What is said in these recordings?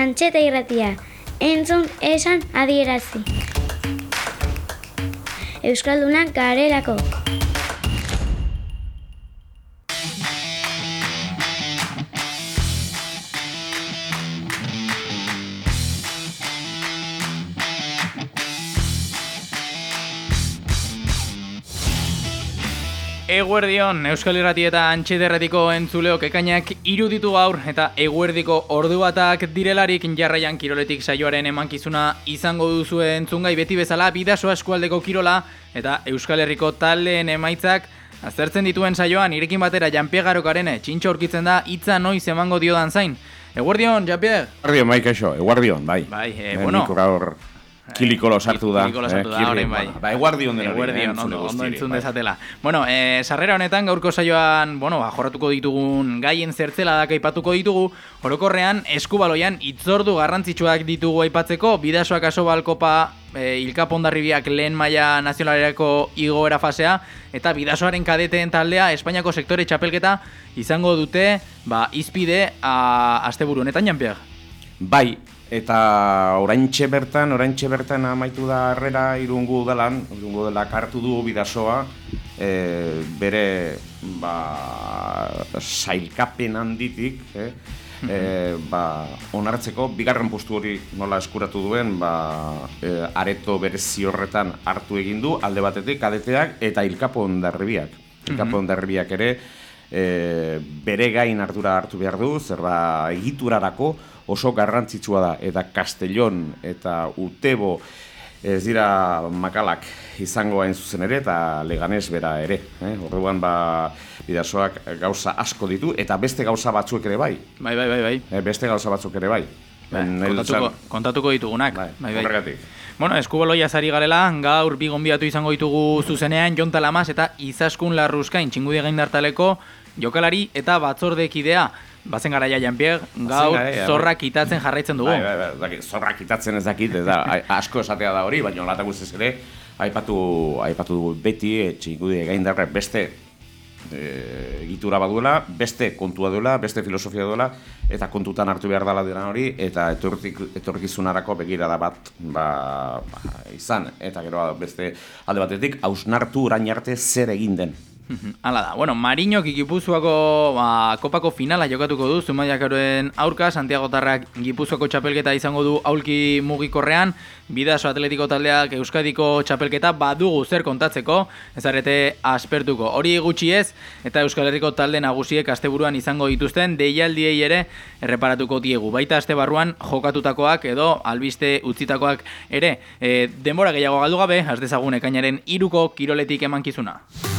Antxeta Irratia, entzun esan adierazi. Euskaldunak garelako. Eguerdion, Euskal Irrati eta Antxeta Irratiko entzuleok ekainak iruditu gaur eta eguerdiko ordu batak direlarik jarraian kiroletik saioaren emankizuna izango duzue entzungai beti bezala Bidasoa eskualdeko kirola eta Euskal Herriko taldeen emaitzak aztertzen dituen saioan irekin batera Jean-Pierre Garokaren txintxo aurkitzen da hitza noiz emango diodan zain. Eguerdion, Jean-Pierre? Eguerdion, bai, kaixo, eguerdion, bai. Bueno. Niko gaur kilikolo sartu da. Kilikolo sartu da, horrein bai. Ba, eguerdion dena. Eguerdion, ondo entzun dezatela. Bueno, sarrera honetan gaurko saioan, jorratuko ditugun gaien zertzeladak aipatuko ditugu, orokorrean eskubaloian hitzordu garrantzitsuak ditugu aipatzeko, Bidasoak Asobal Kopa Ilkap Hondarribiak lehen maila nazionalerako igoera fasea eta Bidasoaren kadeteen taldea Espainiako sektore txapelketa izango dute, izpide asteburu honetan, Jean-Pierre. Bai, eta oraintxe bertan amaitu da harrera Irungo Udalak hartu du Bidasoa bere sailkapen handitik onartzeko bigarren postu hori nola eskuratu duen areto berezi horretan hartu egin du alde batetik kadeteak eta Ilkap Hondarribiak. Ilkap Hondarribiak ere bere gain ardura hartu behar du, egiturarako oso garrantzitsua da, eta Castellón eta Utebo ez dira makalak izango hain zuzen ere, eta Leganés bera ere. Orduan Bidasoak gauza asko ditu, eta beste gauza batzuk ere bai. Bai. Beste gauza batzuk ere bai. Kontatuko ditugunak. Bai, horregatik. Bueno, eskubaloia zari garela, gaur bi gonbidatu izango ditugu zuzenean Jon Talamas eta Izaskun Larruzkain, Txingudi Gaindartaleko jokalari eta batzordekidea. Bazen garaia, Jean-Pierre, gaur zorrak kitatzen jarraitzen dugu. Bai, zorrak kitatzen ez dakit, asko esatea da hori, baina latak guztiz ere, aipatu dugu beti, Txingudi Gaindarrek beste egitura baduela, beste kontua duela, beste filosofia duela, eta kontutan hartu behar dela dena hori, eta etorkizunarako begirada bat izan, eta gero beste alde batetik, hausnartu orain arte zer egin den. Hala da, bueno, Mariñok Gipuzkoako kopako finala jokatuko du, Zumaiakoren aurka, Santiagotarrak Gipuzkoako txapelketa izango du aulki mugikorrean, Bidaso Atletiko taldeak Euskadiko txapelketa badugu zer kontatzeko, ezarete aspertuko. Hori gutxi ez, eta Euskal Herriko talde nagusiek asteburuan izango dituzten deialdiei ere erreparatuko diegu. Baita aste barruan jokatutakoak edo albiste utzitakoak ere. Denbora gehiago galdu gabe, has dezagun ekainaren 3ko kiroletik emankizuna.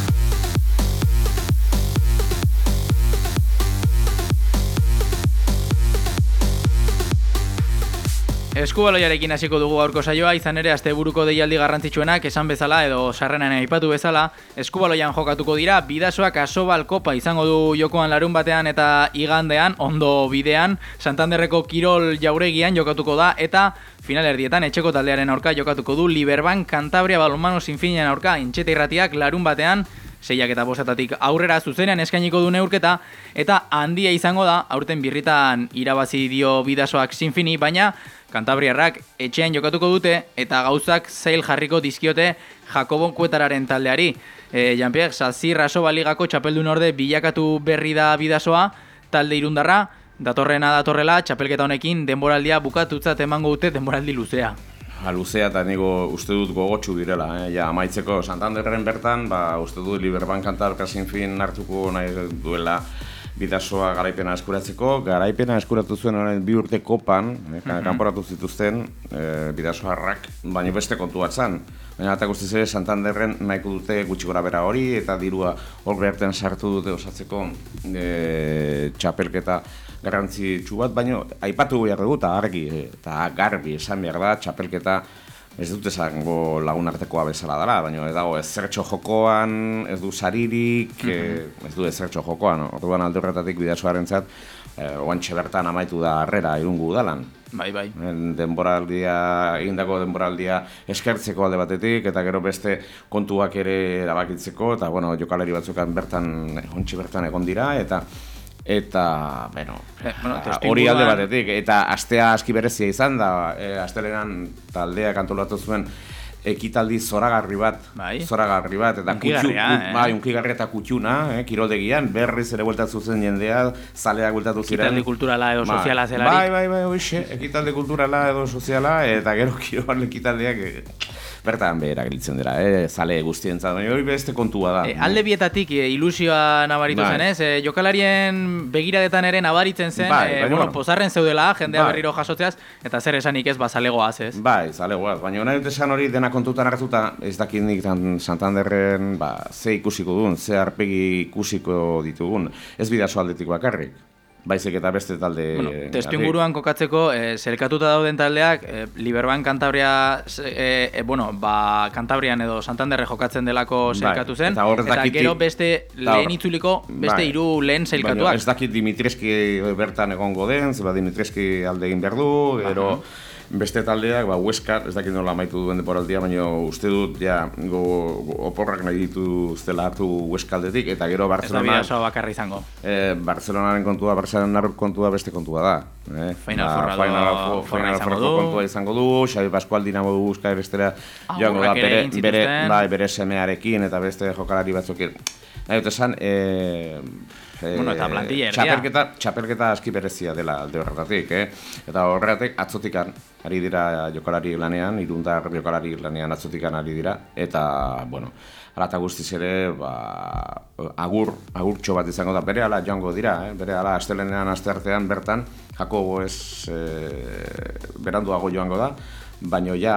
Eskubaloiarekin hasiko dugu gaurko saioa, izan ere asteburuko deialdi garrantzitsuenak esan bezala edo sarrenan aipatu bezala, eskubaloian jokatuko dira, Bidasoak Asobal Kopa izango du jokoan larun batean eta igandean, ondo bidean, Santanderreko kirol jauregian jokatuko da eta finalerdietan etxeko taldearen aurka jokatuko du Liberbank Cantabria balonmano sinfinen aurka, Antxeta Irratiak larun batean 6 eta 5 aurrera zuzenean eskainiko du neurketa eta handia izango da, aurten birritan irabazi dio Bidasoak sinfini, baina Kantabriarrak etxean jokatuko dute eta gauzak zail jarriko dizkiote Jakobon Kuetararen taldeari. Jean-Pierre, Sazir Asobal Ligako txapeldun orde bilakatu berri da Bidasoa, talde irundarra, datorrela txapelketa honekin denboraldia bukatutzat emango dute denboraldi luzea. Luzea eta nego uste dut gogotsu direla, amaitzeko Santanderren bertan, uste dut Liberbank Cantabria sinfin hartuko nahi duela Bidasoa garaipena eskuratu zuen orain 2 urte kopan, kanporatu zituzten Bidasoarrak, baina beste kontu bat zan. Baina eta guztiz ere Santanderren nahiko dute gutxi gora bera hori, eta dirua hor behartean sartu dute osatzeko txapelketa garrantzitsu bat, baina aipatu behar dugu eta argi eta garbi esan behar da txapelketa ez dut esango lagunartekoa bezala dela, baina ez dago ezertxo jokoan, ez du saririk, ez du ezertxo jokoan. Orduan alde horretatik Bidasoarentzat oantxe bertan amaitu da harrera Irungo Udalan. Bai. Egindako denboraldia eskertzeko alde batetik, eta gero beste kontuak ere erabakitzeko, eta jokalari batzukan ontsi bertan egon dira, eta Eta, bueno, testuinguruan- hori alde batetik, eta astea aski berezia izan da, astelehenan taldeak antolatu zuen ekitaldi zoragarri bat, eta unkigarria eta kutxuna, kiroldegian, berriz ere bueltatu zen jendea, zaleak bueltatu ziren. Ekitaldi kulturala edo soziala zelarik. Bai, hoxe, ekitaldi kulturala edo soziala, eta gero kirol ekitaldiak bertan behera giltzen dira, zale guztientzat, baina hori beste kontua da. Alde bietatik ilusioa nabaritu zen, ez? Jokalarien begiradetan ere nabaritzen zen, pozarren zeudela, jendea berriro jasotzeaz, eta zer esanik ez, zalegoaz, ez? Bai, zalegoaz, baina nahi dut esan hori dena kontutan hartuta, ez dakit nik Santanderren ze ikusiko duen, ze arpegi ikusiko ditugun, ez Bidasoa aldetik bakarrik. Baizik eta beste talde... Testuinguruan kokatzeko, zelkatuta dauden taldeak, Liberban Kantabria, Kantabrian edo Santanderre jokatzen delako zelkatu zen, eta gero beste lehen itzuliko, beste hiru lehen zelkatuak. Ez dakit Dimitreski bertan egongo den, zeba Dimitreski alde egin behar du, gero... Beste taldeak, Huesca, ez dakit nola amaitu duen deporaldia, baina uste dut, oporrak nahi dituztela hartu Huesca aldetik, eta gero Barcelona... Ez da Bidasoa bakarra izango. Barcelonaren kontua beste kontua da. Final Fourra kontua izango du, Xabi Pascual Dinamo du Euskal Herestera joango da bere semearekin eta beste jokalari batzukin. Nahi dut esan, eta plantilla erdia. Txapelketa aski berezia dela alde horretatik, eta horregatik atzotikan ari dira jokalari lanean, irundar jokalari lanean atzotikan ari dira, eta, ala eta guztiz ere, agurtxo bat izango da, bere ala joango dira, bere ala astelenean asteartean bertan, Jakobo ez beranduago joango da, baina ja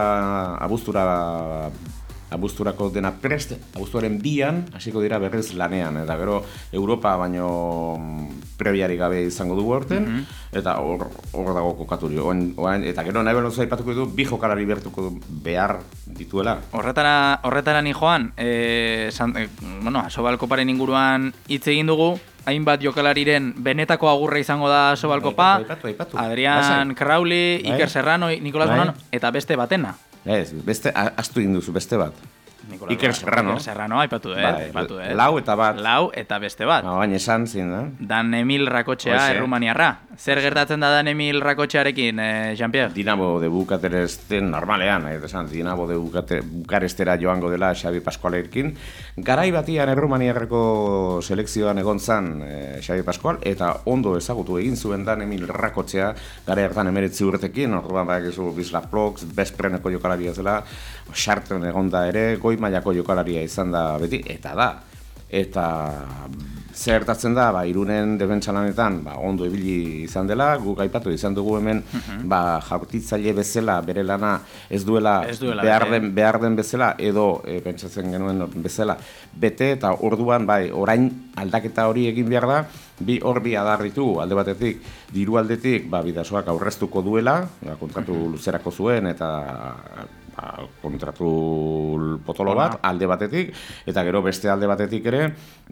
abuzturako dena prest, abuztuaren bian, hasiko dira berriz lanean, eta gero Europa baino prebiari gabe izango dugu horten, eta hor dago kokaturio. Eta gero nahi belozu aipatuko ditu, bi jokalari bertuko behar dituela. Horretara ni joan, Asobal Koparen inguruan hitz egin dugu, hainbat jokalariren benetako agurra izango da Asobal Kopa, Adrián Crowley, Iker Serrano, Nicolás Bonano, eta beste batena. Ez, astu egin duzu, beste bat. Iker Serrano, aipatu dut. Lau eta bat. Lau eta beste bat. Baina esan zin, da? Dan Emil Rakotxea, errumaniarra. Zer gertatzen da Dan Emil Rakotxearekin, Jean-Pierre? Dinamo de Bukaresten normalean, Dinamo de Bukarestera joango dela Xabi Pascualekin. Garai batian errumaniarreko selekzioan egon zan Xabi Pascual, eta ondo ezagutu egin zuen Dan Emil Rakotxea, gara hartan 19 urtekin, orduan badakizu Wisla Plox, Bezpreneko jokalaria zela, Xarten egonda ere, goi mailako jokalaria izan da beti, eta da. Eta zertatzen da, Irunen defentsa lanetan ondo ibili izan dela, guk aipatu izan dugu hemen jaurtitzaile bezala, bere lana ez duela behar den bezala, edo pentsatzen genuen bezala, bete eta orduan orain aldaketa hori egin behar da, bi adar ditugu, alde batetik, diru aldetik, Bidasoak aurreztuko duela, kontratu luzerako zuen, eta kontratu potolo bat, alde batetik, eta gero beste alde batetik ere,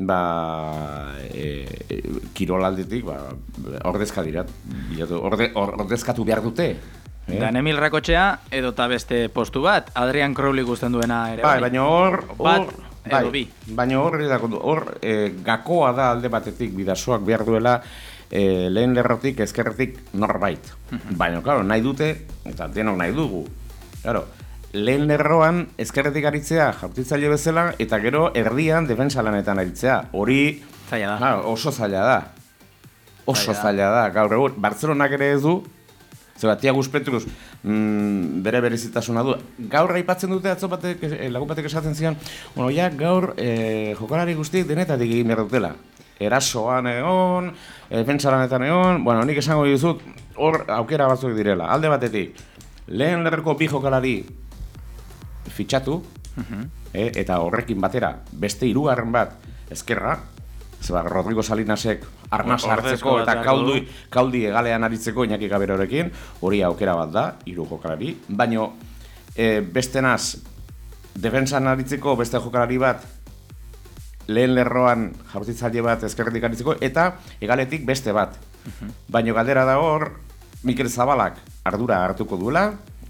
kirol aldetik, ordezkatu behar dute. Dan Emil Rakotxea, edo eta beste postu bat, Adrián Crowley guztien duena ere. Baina hor, baina hor, gakoa da alde batetik Bidasoak behar duela, lehen lerrotik, ezkerretik norbait. Baina, klaro, nahi dute, eta denok nahi dugu. Claro, lehen lerroan ezkerretik aritzea jaurtitzaile bezala, eta gero erdian defensa lanetan aritzea. Hori oso zaila da. Oso zaila da. Gaur egun, Bartzelonak ere ez du, zera, Tiago Petrus bere berezitasuna du. Gaur aipatzen dute atzo batek, lagun batek esaten zian, gaur jokalari guztiek denetatik egin behar dutela. Erasoan egon, defensa lanetan egon, nik esango dizut, hor aukera batzuk direla. Alde batetik, lehen lerreko bi jokalari fitxatu, eta horrekin batera beste hirugarren bat ezkerra, Rodrigo Salinasek arnaz hartzeko eta kauldi egalean aritzeko Iñaki Gaberorekin, hori aukera bat da, hiru jokalari, baino bestenaz defensan aritzeko beste jokalari bat, lehen lerroan jaurtitzaile bat ezkerretik aritzeko, eta egaletik beste bat. Baino galdera da hor, Mikel Zabalak ardura hartuko duela,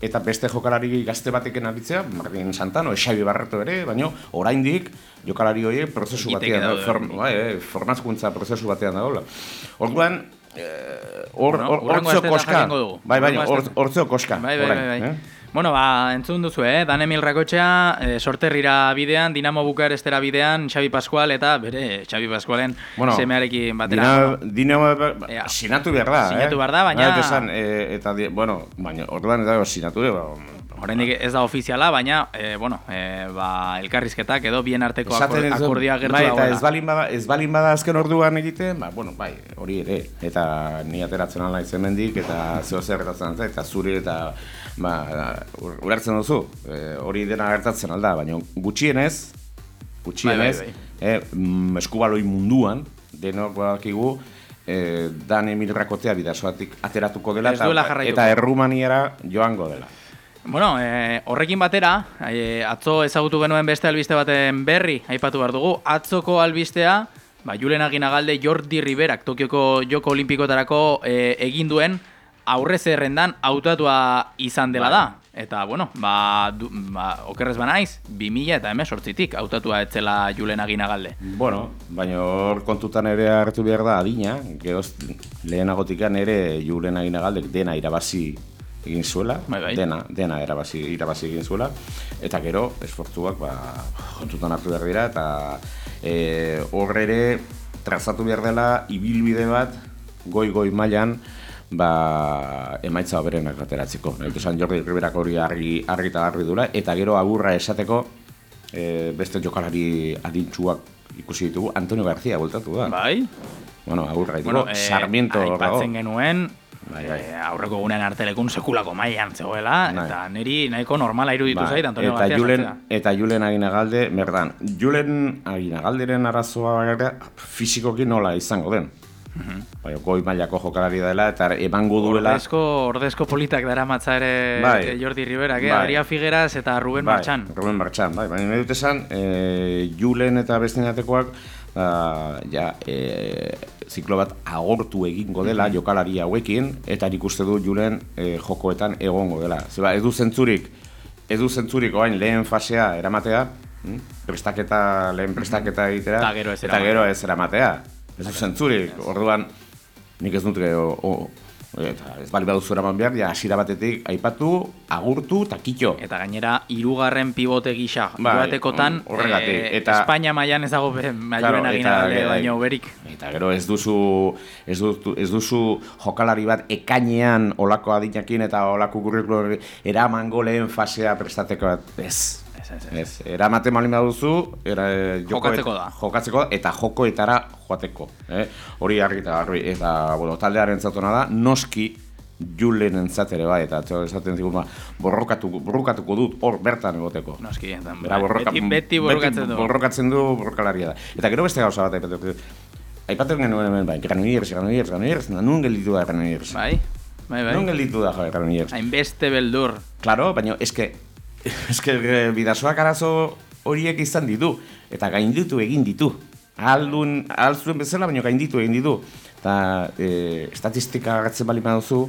eta beste jokalari gazte batekin aritzea, Martin Santano, Xabi Barreto ere, baina oraindik jokalari horiek prozesu batean, formakuntza prozesu batean dagoela. Orduan, hortzeo koska. Hortzeo koska. Bai. Bueno, entzun duzu, Dan Emil Rakotxea, Sorterrira bidean, Dinamo Bukarestera bidean, Xabi Pascual eta bere Xabi Pascualen semearekin batera. Dinamo sinatu behar da, Sinatu behar da, baina... Eta, baina, orduan eta sinatu Horrendik ez da ofiziala, baina, elkarrizketak edo bien arteko akordioa gertu dagoela. Eta ez balin bada azken orduan egiten, hori ere. Eta ni ateratzen ala izen mendik, eta zeo zer gertatzen alda, eta zuri eta ulertzen duzu. Hori dena gertatzen alda, baina gutxienez, eskubaloi munduan, denok badakigu, Dan Emil Rakotea bidasoatik ateratuko dela, eta Errumaniara joango dela. Bueno, horrekin batera, atzo ezagutu genuen beste albiste baten berri, aipatu behar dugu. Atzoko albistea, Julen Aginagalde Jordi Riberak Tokioko Joko Olimpikotarako egin duen aurre zerrendan hautatua izan dela da. Eta, okerrez banaiz, 2018tik hautatua etzela Julen Aginagalde. Bueno, baina hor kontutan ere hartu behar da adina, gehoz lehenagotikan ere Julen Aginagaldek dena irabazi egin zuela, dena irabazi egin zuela, eta gero esfortzuak kontutan hartu behar dira, eta horre ere trazatu behar dela ibilbide bat goi mailan emaitza oberenak ateratzeko. Esan Jordi Riberak hori argi eta garbi dula, eta gero agurra esateko beste jokalari adintsuak ikusi ditugu, Antonio García bueltatu da. Bai? Bueno, agurra ditugu, Sarmiento hor dago. Aipatzen genuen, aurreko gunean artelekun sekulako mailan zegoela, eta niri nahiko normala iruditu zait Antonio García sartzea. Eta Julen Aginagalde, merdan, Julen Aginagalderen arazoa fisikoki nola izango den. Goi mailako jokalari dela, eta emango duela... Ordezko politak dara matza ere Jordi Riberak, Aria Figueras eta Ruben Martxan. Ruben Martxan, baina nahi dut esan, Julen eta besteinatekoak ziklo bat agortu egingo dela jokalari hauekin, eta nik uste du Julen jokoetan egongo dela. Zeba, ez du zentzurik oain lehen fasea eramatea, lehen prestaketa egitera, eta gero ez eramatea. Ez du zentzurik, orduan nik ez dut eta ez bali baduzu eraman behar, hasiera batetik aipatu, agurtu eta kitxo. Eta gainera, 3. pibote gisa joatekotan, Espainia mailan ez dago Julen Aginagalde baino berik. Eta gero ez duzu jokalari bat ekainean olako adinakin eta olako kurrikulo eramango lehen fasea prestateko bat, ez, eramaten malin baduzu, jokatzeko da, eta jokoetara joateko. Hori argi eta garbi, eta taldearen zatona da, noski Julen entzat ere bai, eta esaten zigun borrokatuko dut hor bertan egoteko. Noski, beti borrokatzen du borrokalaria da. Eta gero beste gauza bat, aipatzen genuen hemen, Granollers, nun gelditu da Granollers. Bai. Nun gelditu da Granollers. Hainbeste beldur. Claro, baina eske bidasoak arazo horiek izan ditu, eta gainditu egin ditu. Ahal zuen bezala, baina gainditu egin ditu. Eta estatistika agatzen bali baduzu,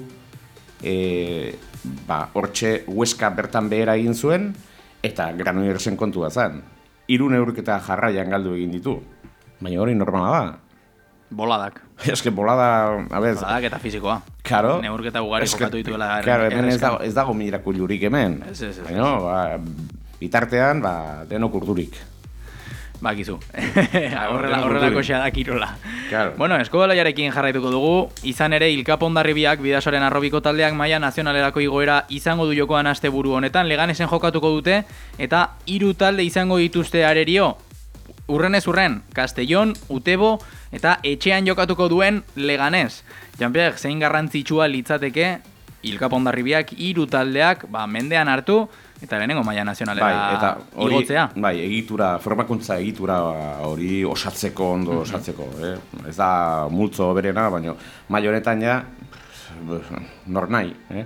hortxe Huesca bertan behera egin zuen, eta Granollersen kontua zen. 3 neurketa jarraian galdu egin ditu. Baina hori normala da. Boladak. Boladak eta fizikoa. Claro. Neurketa ugari jokatu dituela. Claro, hemen ez dago mirakulurik hemen. Baina, bitartean, denok urdurik. Bakizu. Horrelako xea da kirola. Bueno, eskubaloiarekin jarraituko dugu. Izan ere, Ilkap Hondarribiak bidasoaren arrobiko taldeak maila nazionalerako igoera izango du jokoan asteburu honetan. Leganesen jokatuko dute, eta 3 talde izango dituzte arerio. Urrenez urren, Castellón, Utebo eta etxean jokatuko duen Leganés. Jean-Pierre, zein garrantzitsua litzateke Ilkap Hondarribiak 3 taldeak mendean hartu eta lehenengo maila nazionalera igotzea. Bai, formakuntza egitura hori osatzeko, osatzeko. Ez da multzo berena, baina maila honetan ja nor nahi.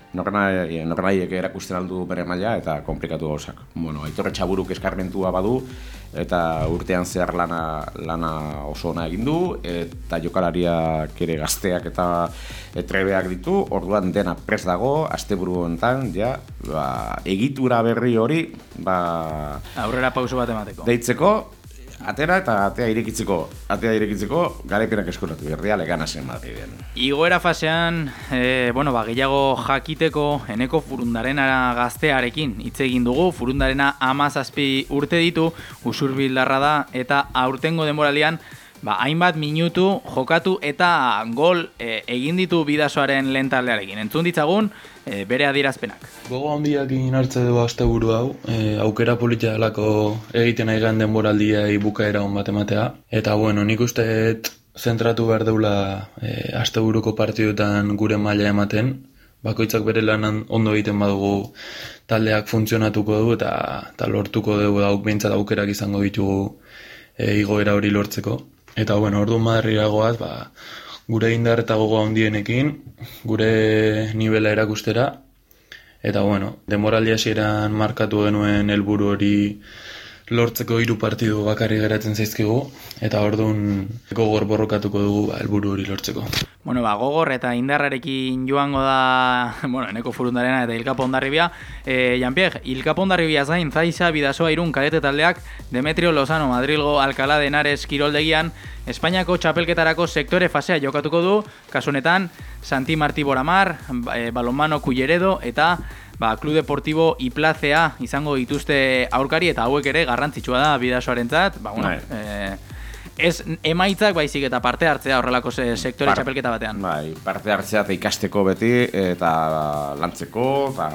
norrenaiek erakusten aldu bere maila eta komplikatu gauzak. Bueno, Aitor Etxaburuk eskarmentua badu eta urtean zehar lana oso ona egin du eta jokalariak ere gazteak eta trebeak ditu, orduan dena prest dago, asteburu honetan, egitura berri hori, aurrera pauso bat emateko. Deitzeko, atera eta atea irekitzeko garaipenak eskuratu berria leganasen Madriden. Igoera fasean, gehiago jakiteko Eneko Furundarena gaztearekin hitz egin dugu. Furundarena 17 urte ditu, usurbildarra da eta aurtengo denboraldian hainbat minutu jokatu eta gol egin ditu Bidasoaren lehen taldearekin. Entzun ditzagun bere adierazpenak. Gogo handiakin hartze du asteburu hau, aukera politia delako egiten nahi gan denboraldiai bukaera on bat ematea. Eta nik uste zentratu behar deula asteburuko partiduetan gure maila ematen. Bakoitzak bere lanan ondo egiten badugu taldeak funtzionatuko du eta lortuko dugu behintzat aukerak izango ditugu igoera hori lortzeko. Eta orduan Madrira goaz, gure indar eta gogo handienekin, gure nivela erakustera. Eta denboraldi hasieran markatu genuen helburu hori lortzeko 3 partidu bakarrik geratzen zaizkigu, eta orduan gogor borrokatuko dugu helburu hori lortzeko. Gogor eta indarrarekin joango da, Eneko Furundarena eta Ilkapo Hondarribia. Jean-Pierre, Ilkapo Hondarribia zain, Zaiza, Bidasoa Irun kadete taldeak Demetrio Lozano Madrilgo Alcalá de Henares kiroldegian Espainiako txapelketarako sektore fasea jokatuko du, kasunetan Santi Martí Boramar, Balonmano Culleredo eta Club Deportivo Iplacea izango dituzte aurkari eta hauek ere garrantzitsua da Bidasoarentzat. Ez emaitzak baizik eta parte hartzea horrelako sektore txapelketa batean. Parte hartzea eta ikasteko beti eta lantzeko eta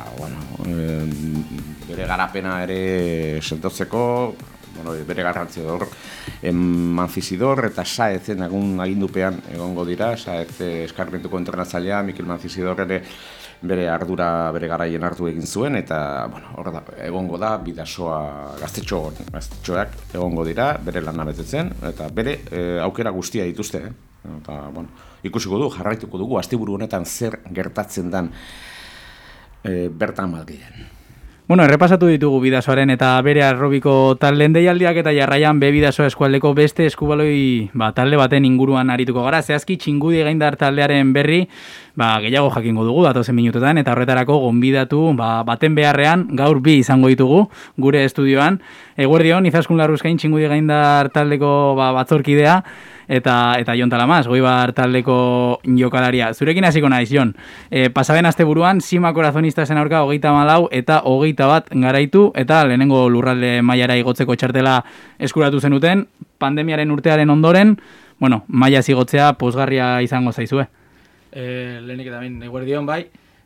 bere garapena ere sentotzeko, bere garrantzia hor Manfisidor eta Saezen agindupean egongo dira. Saez eskarmentuko entrenatzailea, Mikel Manfisidor ere bere ardura bere garaien hartu egin zuen eta egongo da Bidasoa gaztetxoak egongo dira bere lana betetzen eta bere aukera guztia dituzte. Eta ikusiko du, jarraituko dugu asteburu honetan zer gertatzen dan bertan Madriden. Errepasatu ditugu Bidasoaren eta bere aerobiko taldeen deialdiak eta jarraian Bidasoa eskualdeko beste eskubaloi talde baten inguruan arituko gara. Zehazki Txingudi Gaindar taldearen berri gehiago jakingo dugu datozen minutetan eta horretarako gonbidatu baten beharrean gaur 2 izango ditugu gure estudioan. Eguerdion, Izaskun Larruzkain Txingudi Gaindar taldeko batzorkidea eta Jon Talamaz, Goibar taldeko jokalaria. Zurekin hasiko naiz, Jon. Pasaben asteburuan Sima Corazonistasen aurka 34 eta 21 garaitu eta lehenengo lurralde mailara igotzeko txartela eskuratu zenuten. Pandemiaren urtearen ondoren, maila igotzea pozgarria izango zaizue. Lehenik eta bain, eguerdion bai.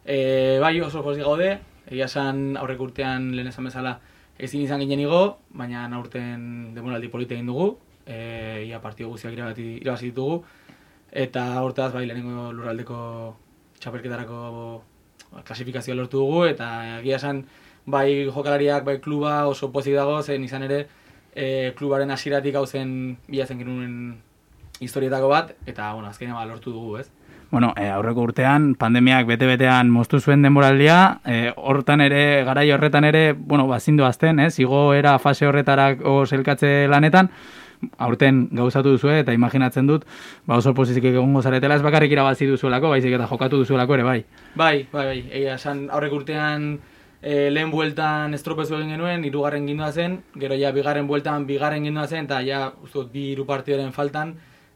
Oso pozik gaude, egia esan aurrek urtean lehen esan bezala ezin izan ginen igo, baina aurten denboraldi polita egin dugu. Ia partidu guztiak irabazi ditugu eta hortaz lehenengo lurraldeko txapelketarako klasifikazioa lortu dugu eta egia esan jokalariak, kluba oso pozik dago, zen izan ere klubaren hasieratik hau zen bilatzen genuen historietako bat eta azkenean lortu dugu, ez? Aurreko urtean pandemiak bete-betean moztu zuen denboraldia, hortan ere, garai horretan ere, bazindu azten, ez? Igoera fase horretarako zelkatze lanetan, aurten gauzatu duzue eta imaginatzen dut oso pozizik egongo zaretela, ez bakarrik irabazi duzuelako, baizik eta jokatu duzuelako ere, bai. Bai, esan aurrek urtean lehen bueltan estropezu egin genuen, 3. gindua zen, gero bigarren bueltan bigarren gindua zen, eta 2-3 partidoren faltan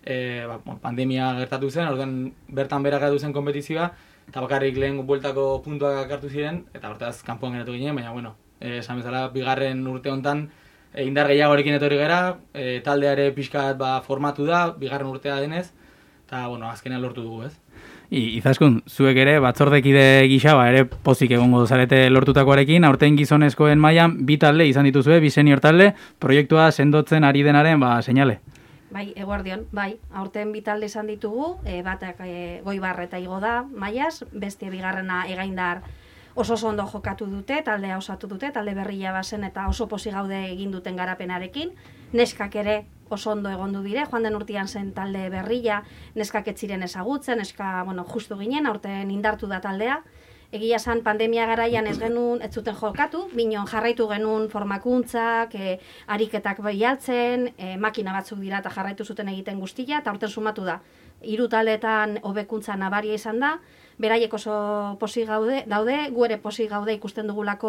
pandemia gertatu zen, orduan bertan berak gertatu zen kompetizioa, eta bakarrik lehen bueltako puntuak hartu ziren, eta hortaz kanpoan geratu ginen, baina esan bezala bigarren urte honetan indar gehiagorekin etorri gara, taldeare pixkat formatu da, bigarren urtea denez, eta azkenean lortu dugu, ez? Izaskun, zuek ere batzordekide gisa ere pozik egongo zarete lortutakoarekin, aurten gizonezkoen mailan 2 talde izan dituzue, 2 senior talde, proiektua sendotzen ari denaren seinale. Bai, eguerdion, aurten 2 talde izan ditugu, batak Goibar eta igo da mailaz, beste bigarrena Egaindar oso ondo jokatu dute, taldea osatu dute, talde berria bazen eta oso posi gaude egin duten garapenarekin. Neskak ere oso ondo egondu dire, joan den urtean zen talde berria, neskak ez ziren ezagutzen, justu ginen, aurten indartu da taldea. Egia esan pandemia garaian ez zuten jokatu, binon jarraitu genuen formakuntzak, ariketak bialtzen, makina batzuk dira eta jarraitu zuten egiten guztia, eta aurten sumatu da. 3 taldeetan hobekuntza nabaria izan da, beraiek oso pozik daude, gu ere pozik gaude ikusten dugulako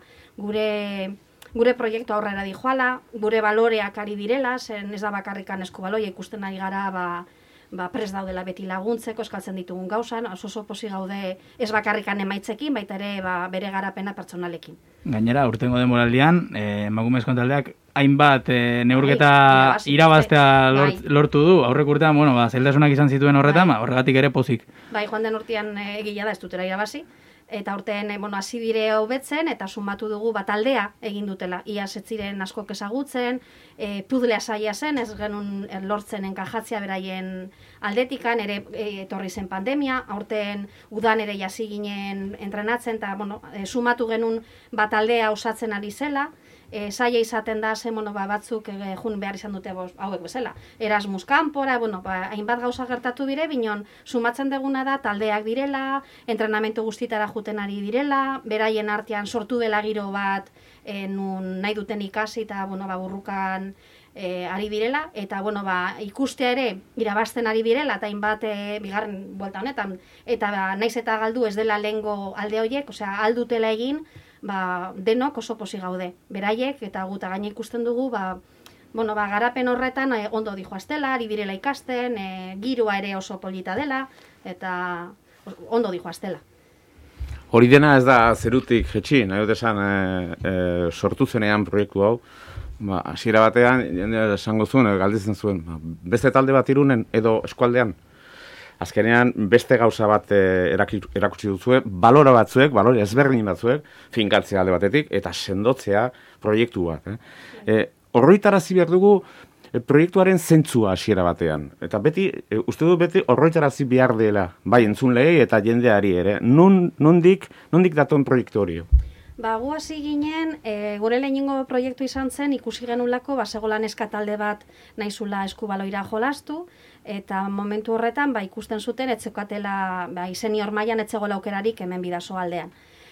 gure proiektu aurrera dijoala, gure baloreak ari direla, zen ez da bakarrikan eskubaloia ikusten ari gara prest daudela beti laguntzeko, eskaltzen ditugun gauzan, oso pozik gaude ez bakarrikan emaitzekin, baita ere bere garapena pertsonalekin. Gainera, urtengo denboraldian, emakumezko taldeak hainbat neurketa irabaztea lortu du. Aurrek urtean, zailtasunak izan zituen horretan, horregatik ere pozik. Bai, joan den urtean egia da ez dutela irabazi. Eta urtean hasi dire hobetzen eta sumatu dugu taldea egin dutela. Iaz ez ziren askok ezagutzen, puzlea saia zen, ez genuen lortzen enkajatzea beraien aldetikan, ere etorri zen pandemia, aurten udan ere jasi ginen entrenatzen, eta sumatu genuen taldea osatzen ari zela, saia izaten da zen batzuk jun behar izan dute hauek bezala. Erasmus kanpora, hainbat gauza gertatu dire, binon sumatzen deguna da taldeak direla, entrenamentu guztitara juten ari direla, beraien artean sortu dela giro bat nun nahi duten ikasi eta burrukan ari direla, eta ikustea ere irabazten ari direla, eta hainbat bigarren buelta honetan, eta naiz eta galdu ez dela lehengo alde horiek, aldutela egin, denok oso pozik gaude. Beraiek eta guta gaine ikusten dugu, garapen horretan ondo dijoaztela, ari direla ikasten, giroa ere oso polita dela, eta ondo dijoaztela. Hori dena ez da zerutik jetxi, nahi dut esan sortu zenean proiektu hau, hasiera batean, esango zuen, galdetzen zuen, beste talde bat Irunen edo eskualdean, azkenean beste gauza bat erakutsi duzue, balore ezberdin batzuek, finkatzea alde batetik, eta sendotzea proiektu bat. Horroitarazi behar dugu proiektuaren zentzua hasiera batean. Eta beti, uste du beti horroitarazi behar dela, bai entzunleei eta jendeari ere. Nondik daton proiektu hori? Gu hasi ginen, gure lehenengo proiektu izan zen, ikusi genulako, segolan eskatalde bat nahizula eskubaloira jolastu, eta momentu horretan ikusten zuten etzekatela senior mailan etzegoela aukerarik hemen Bidaso aldean.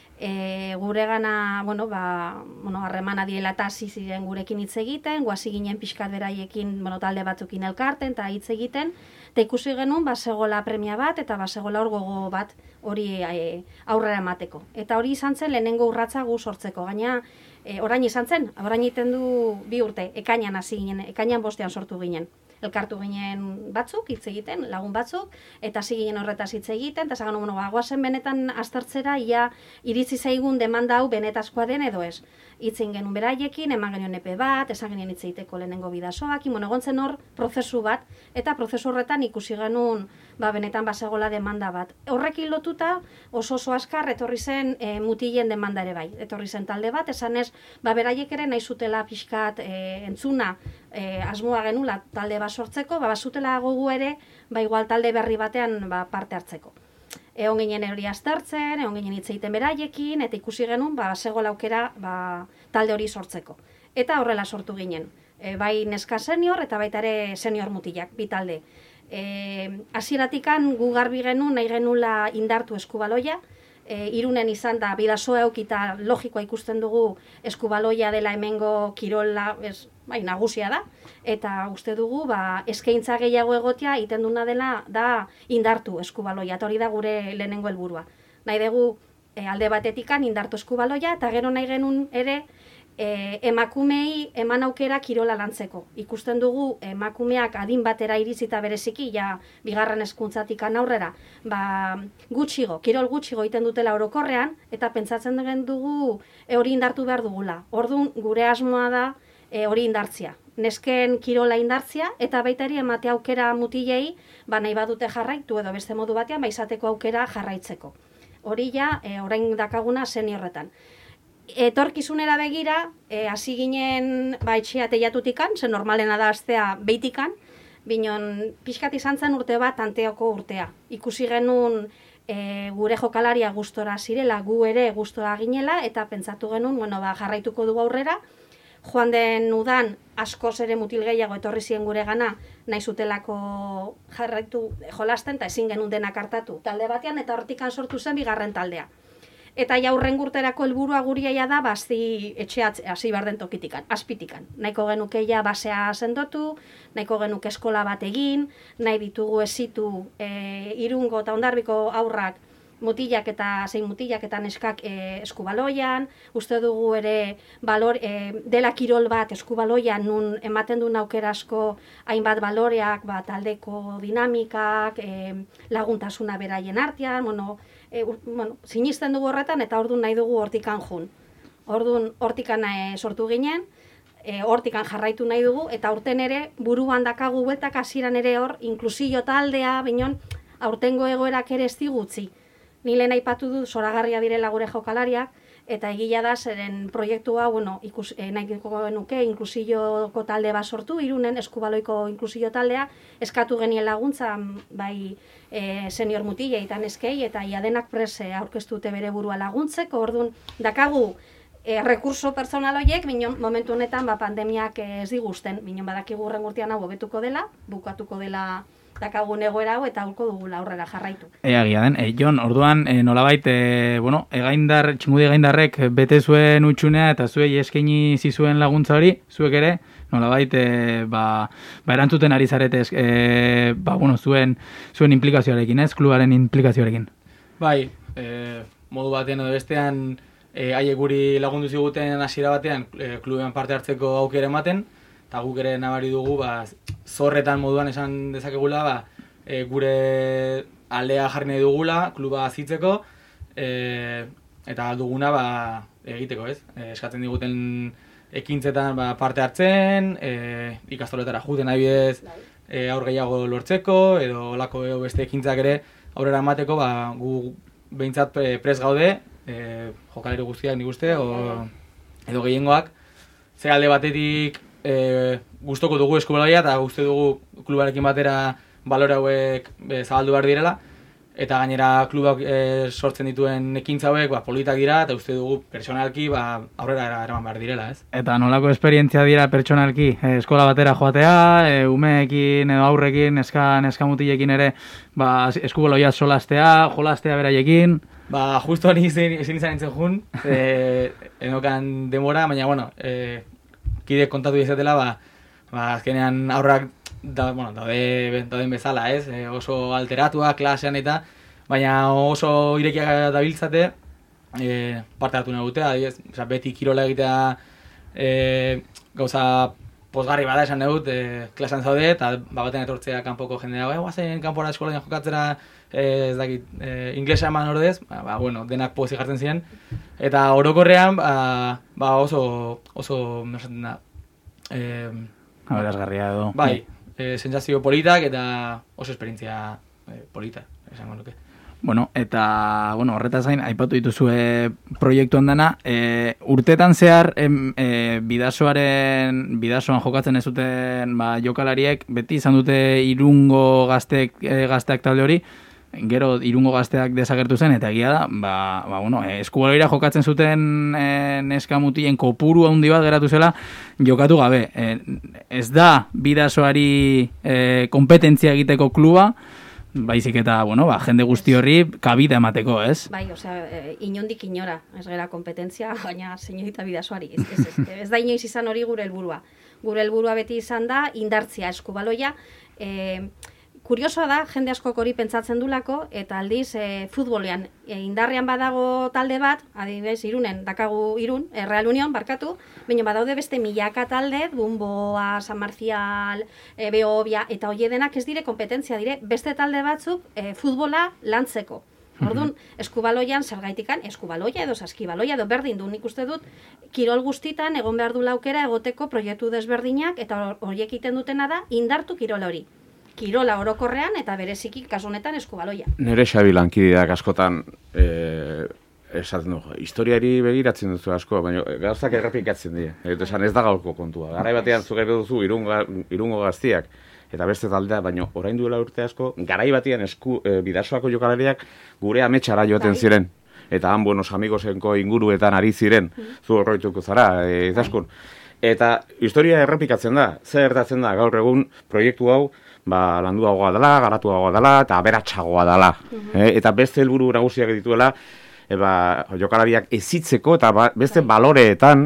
Gure gana, harremana direla eta hasi ziren gurekin hitz egiten, hasi ginen pixkat beraiekin talde batzukin elkarten eta hitz egiten, eta ikusi genuen segola premia bat eta segola hor gogo bat hori aurrera emateko. Eta hori izan zen lehenengo urratsa gu sortzeko, gaina orain izan zen, orain egiten du 2 urte, ekainan hasi ginen, ekainan 5ean sortu ginen. Elkartu ginen batzuk, hitz egiten, lagun batzuk, eta hasi ginen horretaz hitz egiten, eta zagan, guazen benetan aztertzera, ia iritzi zaigun demanda hau benetazkoa den edo ez. Hitz egin genuen beraiekin, eman genuen epe bat, esan genuen hitz egiteko lehenengo Bidasoak, egontzen hor prozesu bat, eta prozesu horretan ikusi genuen benetan basegola demanda bat. Horrekin lotuta oso azkar etorri zen mutilen demanda ere bai. Etorri zen talde bat, esan ez, beraiek ere nahi zutela pixkat entzuna asmoa genula talde bat sortzeko, bazutela gogu ere, igual talde berri batean parte hartzeko. Egon ginen hori aztertzen, egon ginen hitz egiten beraiekin, eta ikusi genuen, segola aukera talde hori sortzeko. Eta horrela sortu ginen. Bai neska senior eta baita ere senior mutilak, bi talde. Hasieratikan gu garbi genuen, nahi genula indartu eskubaloia, Irunen izan da Bidasoa eukita logikoa ikusten dugu eskubaloia dela hemengo kirola nagusia da, eta uste dugu eskaintza gehiago egotea egiten duna dela da indartu eskubaloia, eta hori da gure lehenengo helburua. Nahi dugu alde batetikan indartu eskubaloia, eta gero nahi genuen ere emakumei eman aukera kirola lantzeko. Ikusten dugu emakumeak adin batera irizita bereziki, bigarren hezkuntzatik aurrera, kirol gutxigo egiten dutela orokorrean, eta pentsatzen dugu hori indartu behar dugula. Orduan, gure asmoa da hori indartzia. Nesken kirola indartzia, eta baita ere emate aukera mutilei, nahi badute jarraitu edo beste modu batean, izateko aukera jarraitzeko. Hori orain dakaguna seniorretan. Etorkizunera begira, hasi ginen etxea teiatutikan, ze normalena da astea beitikan, binon pixkat izan zen urte bat anteoko urtea. Ikusi genuen gure jokalaria gustora zirela, gu ere gustora ginela, eta pentsatu genuen, jarraituko dugu aurrera. Joan den udan, askoz ere mutil gehiago etorri ziren gure gana, nahi zutelako jarraitu jolasten, eta ezin genuen denak hartatu talde batean, eta hortikan sortu zen bigarren taldea. Eta jaurren urterako helburua guria da, hasi behar den tokitikan, azpitikan. Nahiko genuke ja basea sendotu, nahiko genuke eskola bat egin, nahi ditugu esitu Irungo eta Hondarbiko aurrak mutilak eta neskak eskubaloian, uste dugu ere dela kirol bat eskubaloian nun ematen duen aukera asko hainbat baloreak, taldeko dinamikak, laguntasuna beraien artean, sinisten dugu horretan eta orduan nahi dugu hortikan jun. Orduan hortikan sortu ginen, hortikan jarraitu nahi dugu, eta aurten ere buruan dakagu bueltak hasieran ere hor, inklusio taldea, binon, aurtengo egoerak ere ez digutzi. Ni lehen aipatu dut zoragarria direla gure jokalariak, eta egia da zeren proiektua, nahiko genuke inklusioko talde bat sortu, Irunen eskubaloiko inklusio taldea, eskatu genien laguntza, bai senior mutile eta neskei, eta iadenak prese aurkeztute bere burua laguntzeko, orduan dakagu rekurso personal horiek, binon momentu honetan pandemiak ez diguzten, binon badakigu hurren urtean hau hobetuko dela, bukatuko dela dakagun egoera hau eta aurko dugula aurrera jarraitu. Egia den, Jon, orduan nolabait, txingudi egaindarrek bete zuen utxunea eta zuei eskaini zizuen laguntza hori, zuek ere, nolabait, erantzuten ari zarete, zuen implikazioarekin, klubaren implikazioarekin. Bai, modu batean edo bestean, haiek guri lagundu ziguten hasiera batean klubean parte hartzeko aukera ematen, eta guk ere nabari dugu, zorretan moduan esan dezakegula, gure aldea jarri nahi dugula, kluba zitzeko, eta duguna egiteko, ez? Eskatzen diguten ekintzetan parte hartzen, ikastoletara juten adibidez aur gehiago lortzeko, edo olako beste ekintzak ere aurrera emateko, gu behintzat prest gaude, jokalari guztiak nik uste, edo gehiengoak, ze alde batetik gustoko dugu eskubaloia eta uste dugu klubarekin batera balore hauek zabaldu behar direla, eta gainera klubak sortzen dituen ekintza hauek politak dira eta uste dugu pertsonalki aurrera eraman behar direla, ez? Eta nolako esperientzia dira pertsonalki? Eskola batera joatea, umeekin edo aurrekin, neska mutilekin ere eskubaloia solastea, jolastea beraiekin? Justo hori ezin izan entzen jun, enokan demora, baina, kide kontatu izatela, azkenean aurrak dauden bezala, ez? Oso alteratua, klasean eta, baina oso irekiak dabiltzate, parte hartu nahi dute, beti kirola egitea gauza pozgarri bada esan dut, klasean zaude, eta baten etortzea kanpoko jendea, guazen kanpora eskolain jokatzera, ez dakit, inglesa eman ordez, denak pozik jartzen ziren, eta orokorrean, oso, mersatzen da, aberazgarria edo. Bai, sentsazio politak eta oso esperientzia polita, esango nuke. Eta horretaz gain, aipatu dituzue proiektu handana, urtetan zehar bidasoan jokatzen ez zuten jokalariek, beti izan dute Irungo gazteak talde hori, gero Irungo gazteak desagertu zen, eta egia da, eskubaloira jokatzen zuten neska mutilen kopuru handi bat geratu zela jokatu gabe. Ez da bidasoari kompetentzia egiteko kluba, baizik eta, jende guzti horri kabida emateko, ez? Bai, inondik inora, ez gara kompetentzia, baina señorita bidasoari, ez da inoiz izan hori gure helburua. Gure helburua beti izan da indartzia eskubaloia, kuriosoa da, jende askok hori pentsatzen dulako, eta aldiz futbolean indarrean badago talde bat, adibidez Irunen, dakagu Irun, Real Union, barkatu, baina badaude beste milaka talde, Bumboa, San Marcial, Beobia, eta hori denak ez dire kompetentzia dire, beste talde batzuk futbola lantzeko. Orduan, eskubaloian, zergaitikan, eskubaloia edo saskibaloia edo berdin du, nik uste dut, kirol guztitan egon behar du laukera egoteko proiektu desberdinak, eta horiek egiten dutena da, indartu kirol hori. Kirola orokorrean eta bereziki kasu honetan eskubaloia. Nere Xabi lankideak askotan esaten dugu, historiari begiratzen duzu asko, baina gauzak errepikatzen dira. Ez da gaurko kontua. Garai batean zuk duzu Irungo gaztiak eta beste taldea, baina orain duela urte asko, garai batean bidasoako jokalariak gure ametsara joaten ziren. Eta han Buenos Amigosenko inguruetan ari ziren, zu horreituko zara, izaskun. Eta historia errepikatzen da, zer gertatzen da gaur egun proiektu hau, landuagoa dela, garatuagoa dela, eta aberatsagoa dela. Eta beste helburu nagusiak dituela, jokalariak ezitzeko eta beste baloreetan,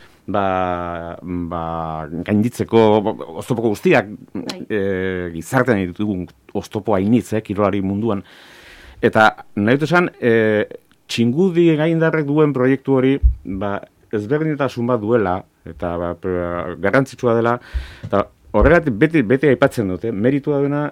gainditzeko oztopoko guztiak gizartean ditugun oztopo hainitz, kirolari munduan. Eta nahi dut esan, txingudi gaindarrek duen proiektu hori, ezberdintasun bat duela, eta garrantzitsua dela, eta horregatik beti aipatzen dute, meritua duena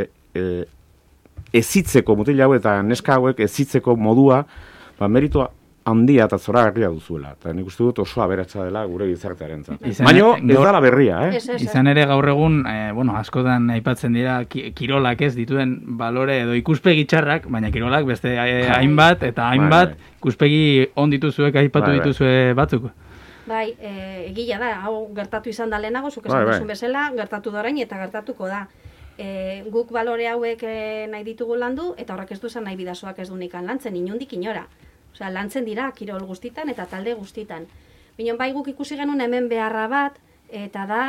ezitzeko mutil hauek eta neska hauek ezitzeko modua, meritua handia eta zoragarria duzuela. Eta nik uste dut oso aberatsa dela gure gizartearen zat. Baina ez dala berria, Izan ere gaur egun, askotan aipatzen dira kirolak ez dituen balore edo ikuspegi txarrak, baina kirolak beste hainbat eta hainbat ikuspegi on dituzuek aipatu dituzue batzuk. Bai, egia da, hau gertatu izan da lehenago, zuk esan duzun bezala, gertatu da orain eta gertatuko da. Guk balore hauek nahi ditugu landu, eta horrek ez du esan nahi bidasoak ez du nikan lantzen, inundik inora. Osea, lantzen dira kirol guztitan eta talde guztitan. Binon bai guk ikusi genuen hemen beharra bat, eta da,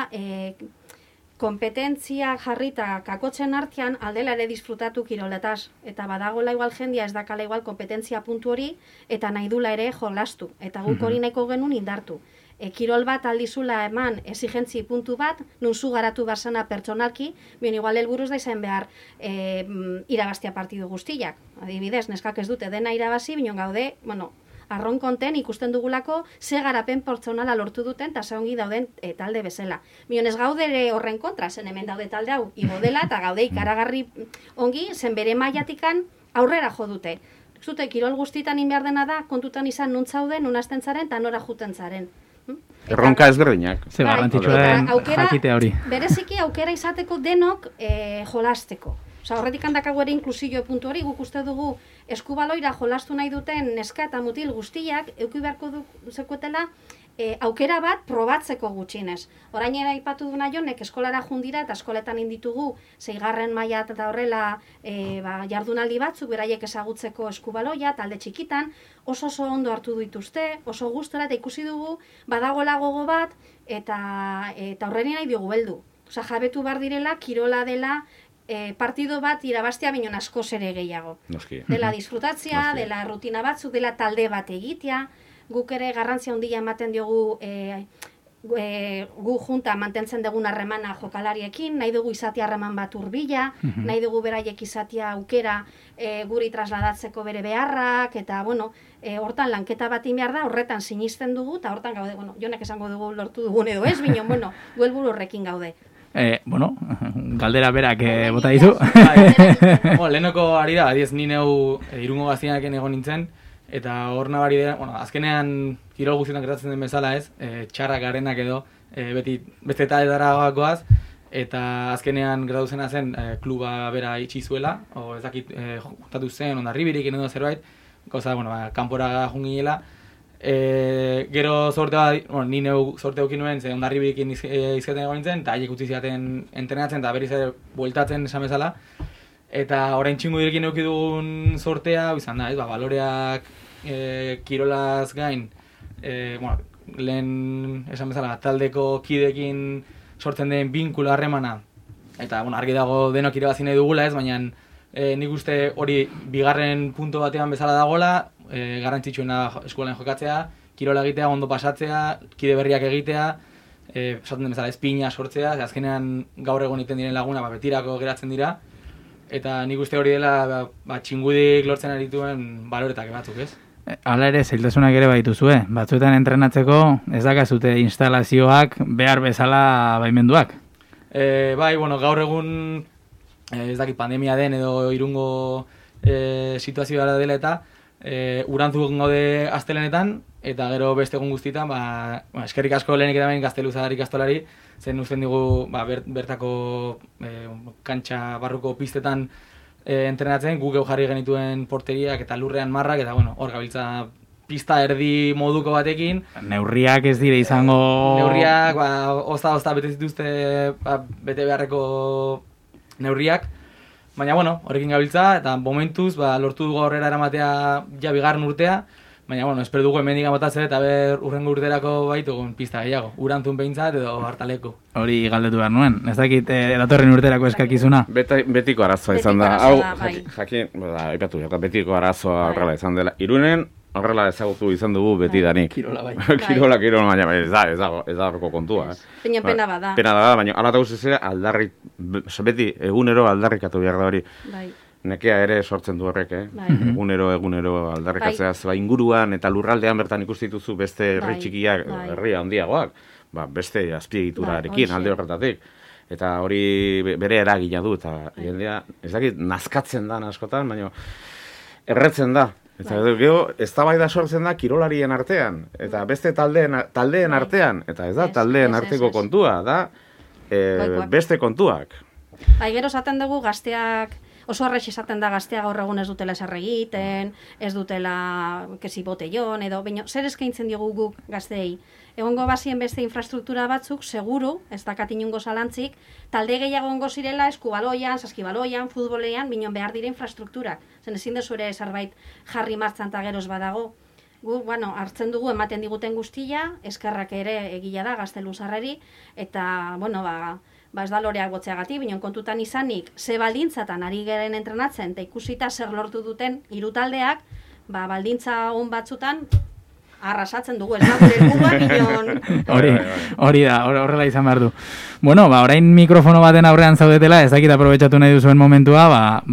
kompetentzia jarrita kakotzen artean aldela ere disfrutatu kiroletaz. Eta badagola igual jendia ez dakala igual kompetentzia puntu hori, eta nahi dula ere jolastu. Eta guk hori nahiko genuen indartu. Kirol bat aldizula eman exigentzi puntu bat, nun zu garatu barsana pertsonalki, bion igual helburuz da izan behar irabaztia partidu guztiak. Adibidez, neskak ez dute dena irabazi, bion gaude, arron konten ikusten dugulako ze garapen pertsonala lortu duten eta ze ongi dauden talde bezala. Bion ez gaude horren kontra, zen hemen daude talde hau igo dela eta gaude ikaragarri ongi, zen bere mailatikan aurrera jo dute. Zute, kirol guztitan inbehar dena da, kontutan izan nuntzauden, nunazten zaren eta nora juten zaren. Erronka ezberdinak. Ze garrantzitsuen jakite hori. Bereziki aukera izateko denok jolasteko. Osa, horretik handakago ere inklusio puntu hori, guk uste dugu eskubaloira jolastu nahi duten neska eta mutil guztiak, euki beharko zekuetela aukera bat probatzeko gutxinez. Orain ere aipatu duna jonek eskolara jundira eta eskoletan inditugu 6. maila eta horrela jardunaldi batzuk beraiek ezagutzeko eskubaloia, talde txikitan, oso ondo hartu dituzte, oso gustora eta ikusi dugu badagoela gogo bat eta horreni nahi diogu heldu. Osa, jabetu behar direla, kirola dela, partido bat irabaztea binon askoz ere gehiago. Dela disfrutatzea, dela rutina batzuk, dela talde bat egitea, guk ere garrantzia handia ematen diogu gu junta mantentzen dugun harremana jokalariekin, nahi dugu izatea harreman bat hurbila, nahi dugu beraiek izatea aukera guri trasladatzeko bere beharrak, eta hortan lanketa bat behar da, horretan sinisten dugu, eta hortan gaude, jonek esango dugu lortu dugun edo ez, binon, gu helburu horrekin gaude. Galdera berak bota dizu. Lehenoko ari da, adiez ni neu Irungo Gaztinarekin egon nintzen, eta hor nabari dira, azkenean kirol guztietan gertatzen den bezala ez, txarrak garenak edo, beste taletara goaz, eta azkenean gertatu zena zen kluba bera itxi zuela, ez dakit juntatu zen, Hondarribirik edo zerbait, goza, kanpora junginela, gero sortea, ni neu sorte aukin nuen, ze Hondarribirekin izketen egon nintzen, eta haiek utzi ziaten entrenatzen, eta berriz ere bueltatzen esan bezala, eta orain txingudirekin euki dugun sortea, izan da, baloreak kirolaz gain, lehen esan bezala, taldeko kidekin sortzen den binkula harremana, eta argi dago denok irabazi nahi dugula ez, baina nik uste hori bigarren punto batean bezala dagoela, garrantzitsuena eskolan jokatzea, kirola egitea, ondo pasatzea, kide berriak egitea, esaten den bezala espina sortzea, azkenean gaur egon iten diren laguna betirako geratzen dira, eta nik uste hori dela txingudik lortzen arituen baloretak batzuk, ez? Hala ere, zailtasunak ere baituzue. Batzuetan entrenatzeko ez dakazute instalazioak behar bezala baimenduak? Bai, gaur egun ez dakit pandemia den edo Irungo situazioa dela eta urantzuk gaude astelenetan, eta gero beste egun guztietan, eskerrik asko lehenik eta behin Gazteluzar ikastolari, zen uzten digu bertako kantxa barruko pistetan entrenatzen, guk jarri genituen porteriak eta lurrean marrak, eta hor gabiltza pista erdi moduko batekin. Neurriak ez dire izango... Neurriak, ozta bete zituzte bete beharreko neurriak, baina horrekin gabiltza, eta momentuz lortu dugu aurrera eramatea ja bigarren urtea, Baina, bueno, espero dugu hemendik botatzea eta urrengo urterako baitugun pista gehiago. Urantzun behintzat edo hartaleko. Hori galdetu behar nuen. Ez dakit datorren urterako eskakizuna. Betiko arazoa izan da. Betiko arazoa, Hau, bai. jakin, aipatu, betiko arazoa horrela izan dela. Irunen, horrela ezagutu izan dugu betidanik. Kirola bai. Kirola, baina ez da horreko kontua. Baina pena bada. Pena da, baina ala eta guztiz beti egunero aldarrikatu behar da hori. Bai. Nekea ere sortzen du horrek, Bai. Egunero aldarrikatzea, inguruan eta lurraldean bertan ikusi dituzu beste herri Bai, txikiak, bai. herri handiagoak, beste azpiegiturarekin Bai, alde hoxe. horretatik. Eta hori bere eragina du, eta jendea, ez dakit, nazkatzen da askotan, baina erretzen da. Eta gero, eztabaida sortzen da kirolarien artean, eta beste taldeen artean, eta ez da taldeen arteko kontua, da beste kontuak. Bai, gero esaten dugu gazteak, oso horrex esaten da gaztea gaur egun ez dutela eser egiten, ez dutela kesi botellon, edo, baina zer eskaintzen diogu guk gazteei? Egongo bazien beste infrastruktura batzuk, seguru, ez dakat inungo zalantzik, talde gehiago ongo zirela eskubaloian, saskibaloian, futbolean, binon behar dire infrastrukturak. Zen ezin dezu ere zerbait jarri martzan eta geroz badago. Gu, bueno, hartzen dugu ematen diguten guztia, eskerrak ere egila da gazteluzarreri, eta, bueno, ez da loreak botzeagatik, binon kontutan izanik, ze baldintzatan ari geren entrenatzen, eta ikusita zer lortu duten hiru taldeak, baldintza on batzutan, arrasatzen dugu, ez da gure helburua, binon... Hori da, horrela izan behar du. Bueno, orain mikrofono baten aurrean zaudetela, ez dakit aprobetxatu nahi duzuen momentua,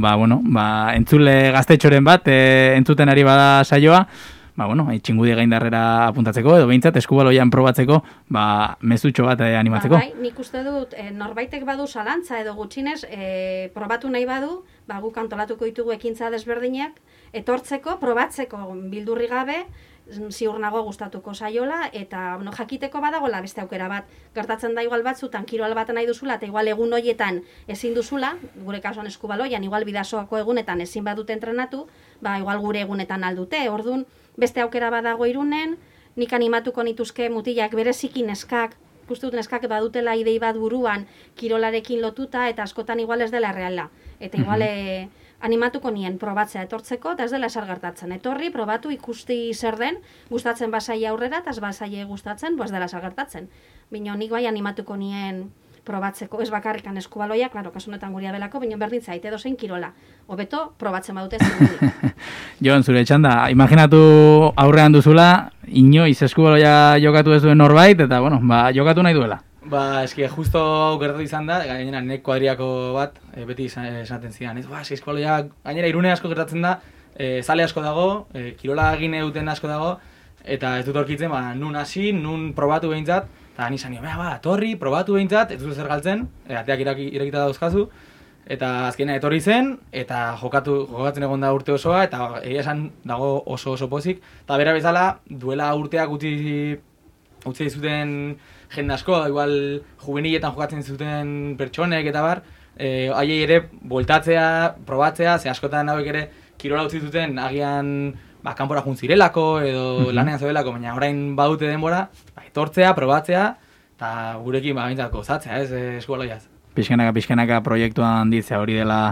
entzule gaztetxoren bat, entzuten ari bada saioa, txingudi gaindarrera apuntatzeko, edo behintzat eskubaloian probatzeko, mezutxo bat animatzeko. Bai, nik uste dut, norbaitek badu zalantza edo gutxinez, probatu nahi badu, guk antolatuko ditugu ekintza desberdinak, etortzeko, probatzeko bildurri gabe, ziur nago gustatuko saiola, eta jakiteko badagola beste aukera bat. Gertatzen da igual batzutan, kirol bat nahi duzula, eta igual egun hoietan ezin duzula, gure kasuan eskubaloian, igual bidasoako egunetan ezin badute entrenatu, igual gure egunetan aldute. Orduan, beste aukera badago Irunen, nik animatuko nituzke mutilak bereziki neskak, ikustu dut neskak badutela idei bat buruan, kirolarekin lotuta, eta askotan igual ez dela reala. Eta igual animatuko nien probatzea etortzeko, eta ez dela eser gertatzen. Etorri, probatu, ikusti zer den, gustatzen basai aurrera, eta ez basai gustatzen, ez dela eser gertatzen. Bino, nik bai animatuko nien probatzeko, ez bakarrikan eskubaloia, klaro, kasunetan guria belako, bino berdin zait, edo zein kirola. Hobeto, probatzen badute zirudi. Jon, zure txanda, imaginatu aurrean duzula, inoiz eskubaloia jokatu ez duen norbait, eta, jokatu nahi duela. Eski, justo gertatu izan da, gainera nek kuadriako bat, beti esaten zidan, eski eskubaloia, gainera Irune asko gertatzen da, zale asko dago, kirola egine duten asko dago, eta ez dut aurkitzen, nun hasi, nun probatu behintzat, eta nizan nio, torri, probatu behintzat, ez dut zer galtzen, ateak irekita dauzkazu, eta azkenean etorri zen, eta jokatzen egon da urte osoa, eta egia esan dago oso pozik, eta bera bezala, duela urteak utzi zuten jende asko, igual juveniletan jokatzen zuten pertsonek eta bar, haiei ere bueltatzea, probatzea, ze askotan hauek ere kirola utzi zuten agian kanpora jun zirelako edo lanean zeudelako, baina orain badute denbora, etortzea, probatzea, eta gurekin behintzat gozatzea, ez eskubaloiaz. Pixkanaka proiektuan ditzea hori dela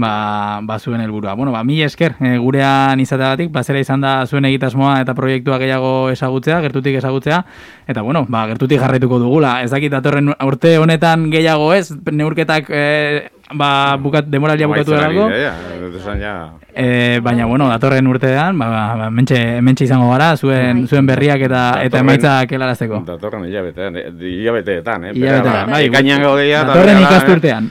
zuen helburua. Mila esker gurean izateagatik, plazera izan da zuen egitasmoa eta proiektua gehiago ezagutzea, gertutik ezagutzea, eta gertutik jarraituko dugula. Ez dakit datorren urte honetan gehiago ez, neurketak demoraldia bukatu dago. Baina, datorren urtean, mentxe izango gara, zuen berriak eta emaitzak helarazteko. Datorren hilabeteetan, Gainan gaudea. Datorren ikasturtean.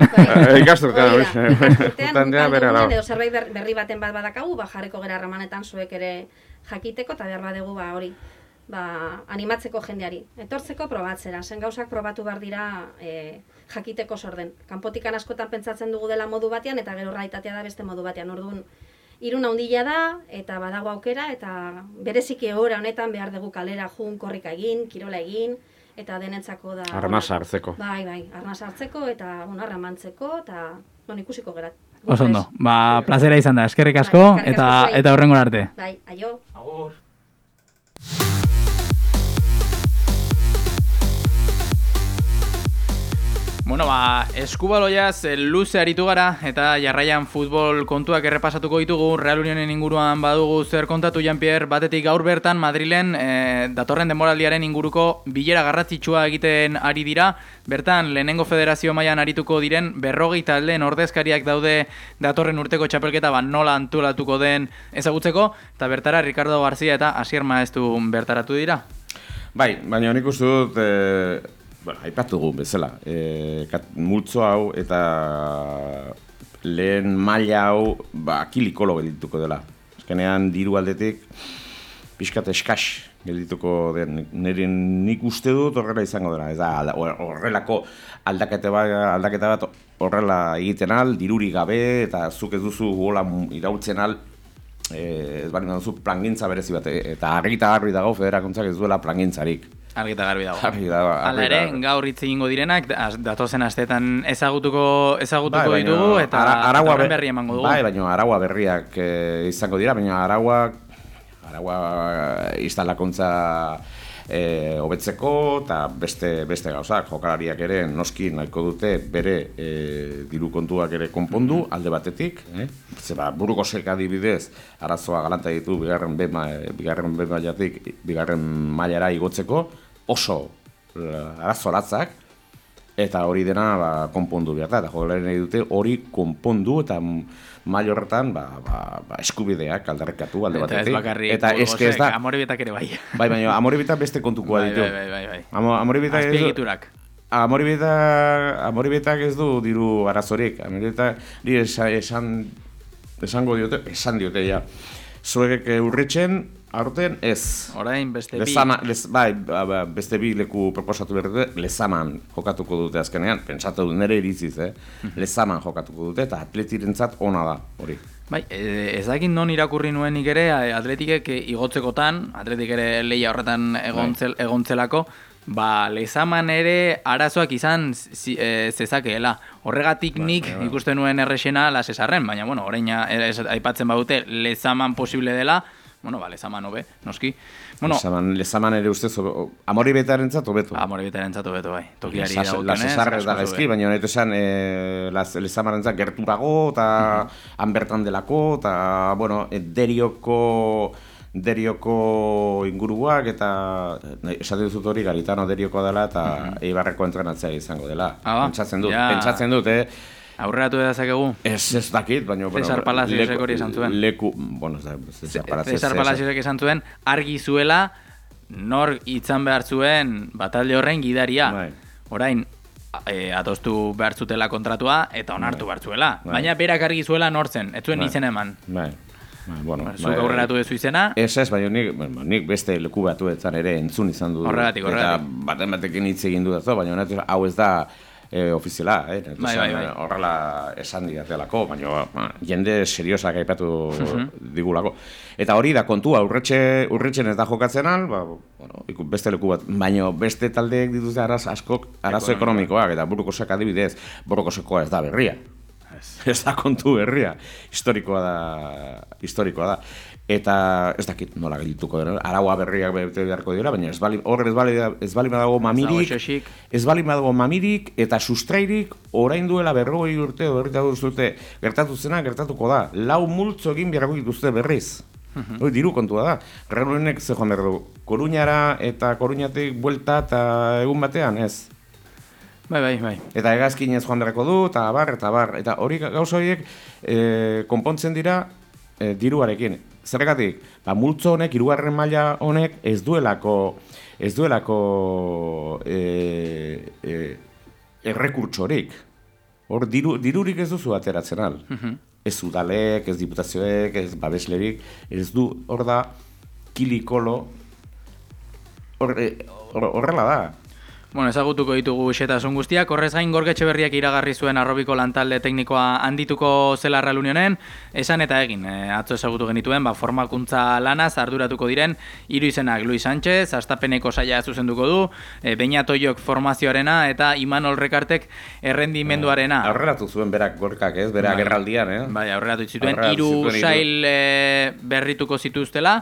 Ikasturtean, edo zerbait berri baten bat badakagu, jarriko gera ramanetan zuek ere jakiteko, eta behar badegu hori, animatzeko jendeari. Etortzeko probatzera, zen gauzak probatu behar dira jakiteko zorden. Kanpotikan askotan pentsatzen dugu dela modu batean, eta gero realitatea da beste modu batean. Orduan, Irun handia da, eta badago aukera, eta bereziki egoera honetan behar dugu kalera jun, korrika egin, kirola egin, eta denetzako da... Arnasa hartzeko. Bai, arnasa hartzeko, eta arramantzeko, eta ikusiko gerat. Oso ondo, plazera izan da, eskerrik asko, eta horrengo arte. Bai, aio. Agur. Bueno, eskubaloiaz luze aritu gara eta jarraian futbol kontuak errepasatuko ditugu. Real Unionen inguruan badugu zer kontatu, Jean-Pierre. Batetik gaur bertan Madrilen datorren denboraldiaren inguruko bilera garrantzitsua egiten ari dira. Bertan lehenengo federazio mailan arituko diren 40 taldeen ordezkariak daude datorren urteko txapelketa nola antolatuko den ezagutzeko, eta bertara Ricardo García eta Asier Maeztu bertaratu dira. Bai, baina nik uste dut, aipatu dugu bezala, multzo hau eta lehen maila hau kilikolo geldituko dela. Azkenean diru aldetik pixkat eskas geldituko den, nik uste dut horrela izango dela. Ez da, horrelako aldaketa bat horrela egiten al, diruri gabe, eta zuk ez duzu gola irautzen al, ez bali duzu plangintza berezi bat, eta argita garbi dago federakuntzak ez duela plangintzarik. Argita garbi dago. Hala ere, gaur hitz egingo direnak, datozen asteetan ezagutuko ditugu, eta datorren berri emango dugu. Bai, baina araua berriak izango dira, baina araua instalakuntza hobetzeko eta beste gauzak, jokalariak ere noski nahiko dute bere diru kontuak ere konpondu alde batetik, buruko seka adibidez arazoa galanta ditu bigarren mailara igotzeko, oso arazo latzak, eta hori dena konpondu behar da, eta jokalari nahi dute hori konpondu eta mail horretan eskubideak aldarrikatu alde batetik. Eta ez bakarrik Burgosek, Amorebitak ere bai. Bai, baina Amorebitak beste kontukoa ditu. Bai. Azpiegiturak. Amorebitak ez du diru arazorik. Amorebitak esango diote, ja. Zuegek urritzen, aurten ez. Orain beste bi. Beste bi leku proposatu behar dute, Lezaman jokatuko dute azkenean. Pentsatu dut, nire iritziz, Lezaman jokatuko dute, eta atletirentzat ona da, hori. Bai, ez dakit non irakurri nuenik ere, atletikek igotzekotan, atletik ere lehia horretan egontzelako, Lezaman ere arazoak izan zezakeela. Horregatik nik ikusten nuen errexena Lasesarren, baina, orain aipatzen badute Lezaman posible dela, Lezaman hobe, noski. Lezaman ere ustez, Amorebitarentzat hobeto. Amorebitarentzat hobeto, bai. Tokiari dagokionez. Lasesarre da gaizki, baina honetu esan Lezamarentzat gerturago, eta han bertan delako, eta, Derioko inguruak, eta esaten duzut hori Garitano Deriokoa dela, eta Eibarreko entrenatzea izango dela. Pentsatzen dut, Aurreratu edazakegu? Ez dakit, baina... Cesar Palaciosek hori esan zuen. Cesar Palaciosek esan zuen, argi zuela, nor itzan behar zuen batalde horren gidaria. Orain, adostu behar zutela kontratua, eta onartu behar zuela. Baina berak argi zuela nortzen, ez zuen izen eman. Zuk aurreratu duzu izena? Ez, baina nik beste leku batuetan ere entzun izan du. Horregatik. Eta batekin hitz egin du dazo, baina hau ez da ofiziala, horrela esan didatelako, baina jende seriosak aipatu digulako. Eta hori da kontua, urretxen ez da jokatzen al, beste leku bat, baina beste taldeek dituzte arazo ekonomikoak, eta Burgosek adibidez, Burgosekoa ez da berria. Ez da kontu berria, historikoa da. Eta ez dakit nola geldituko dena, araua berriak bete beharko dira, baina ez bali badago mamirik eta sustrairik orain duela 40 urte edo gertatu zena gertatuko da. 4 multzo egin beharko dituzte berriz. Hori diru kontua da. Reruenek ze joan behar du, Koruñara eta Koruñatik buelta eta egun batean, ez? Bai. Eta hegazkin ez joan beharko du, eta bar. Eta hori gauza horiek konpontzen dira diruarekin. Zergatik, multzo honek, 3. maila honek ez duelako errekurtsorik. Hor dirurik ez duzu ateratzen al. Ez udalek, ez diputazioek, ez babeslerik, ez du, hor da, kilikolo, horrela da. Ezagutuko ditugu xetasun guztiak, horrez gain Gorka Etxeberriak iragarri zuen Arrobiko lantalde teknikoa handituko zela Real Unionen, esan eta egin, atzo ezagutu genituen, formakuntza lanaz arduratuko diren 3 izenak Luis Sánchez, Astapeneko saia zuzenduko du, Beñat Oiok formazioarena eta Imanol Rekartek errendimenduarena. Aurreratu zuen berak Gorkak, ez? Berak erraldian, Bai, aurreratu zituen, 3 sail berrituko zituztela,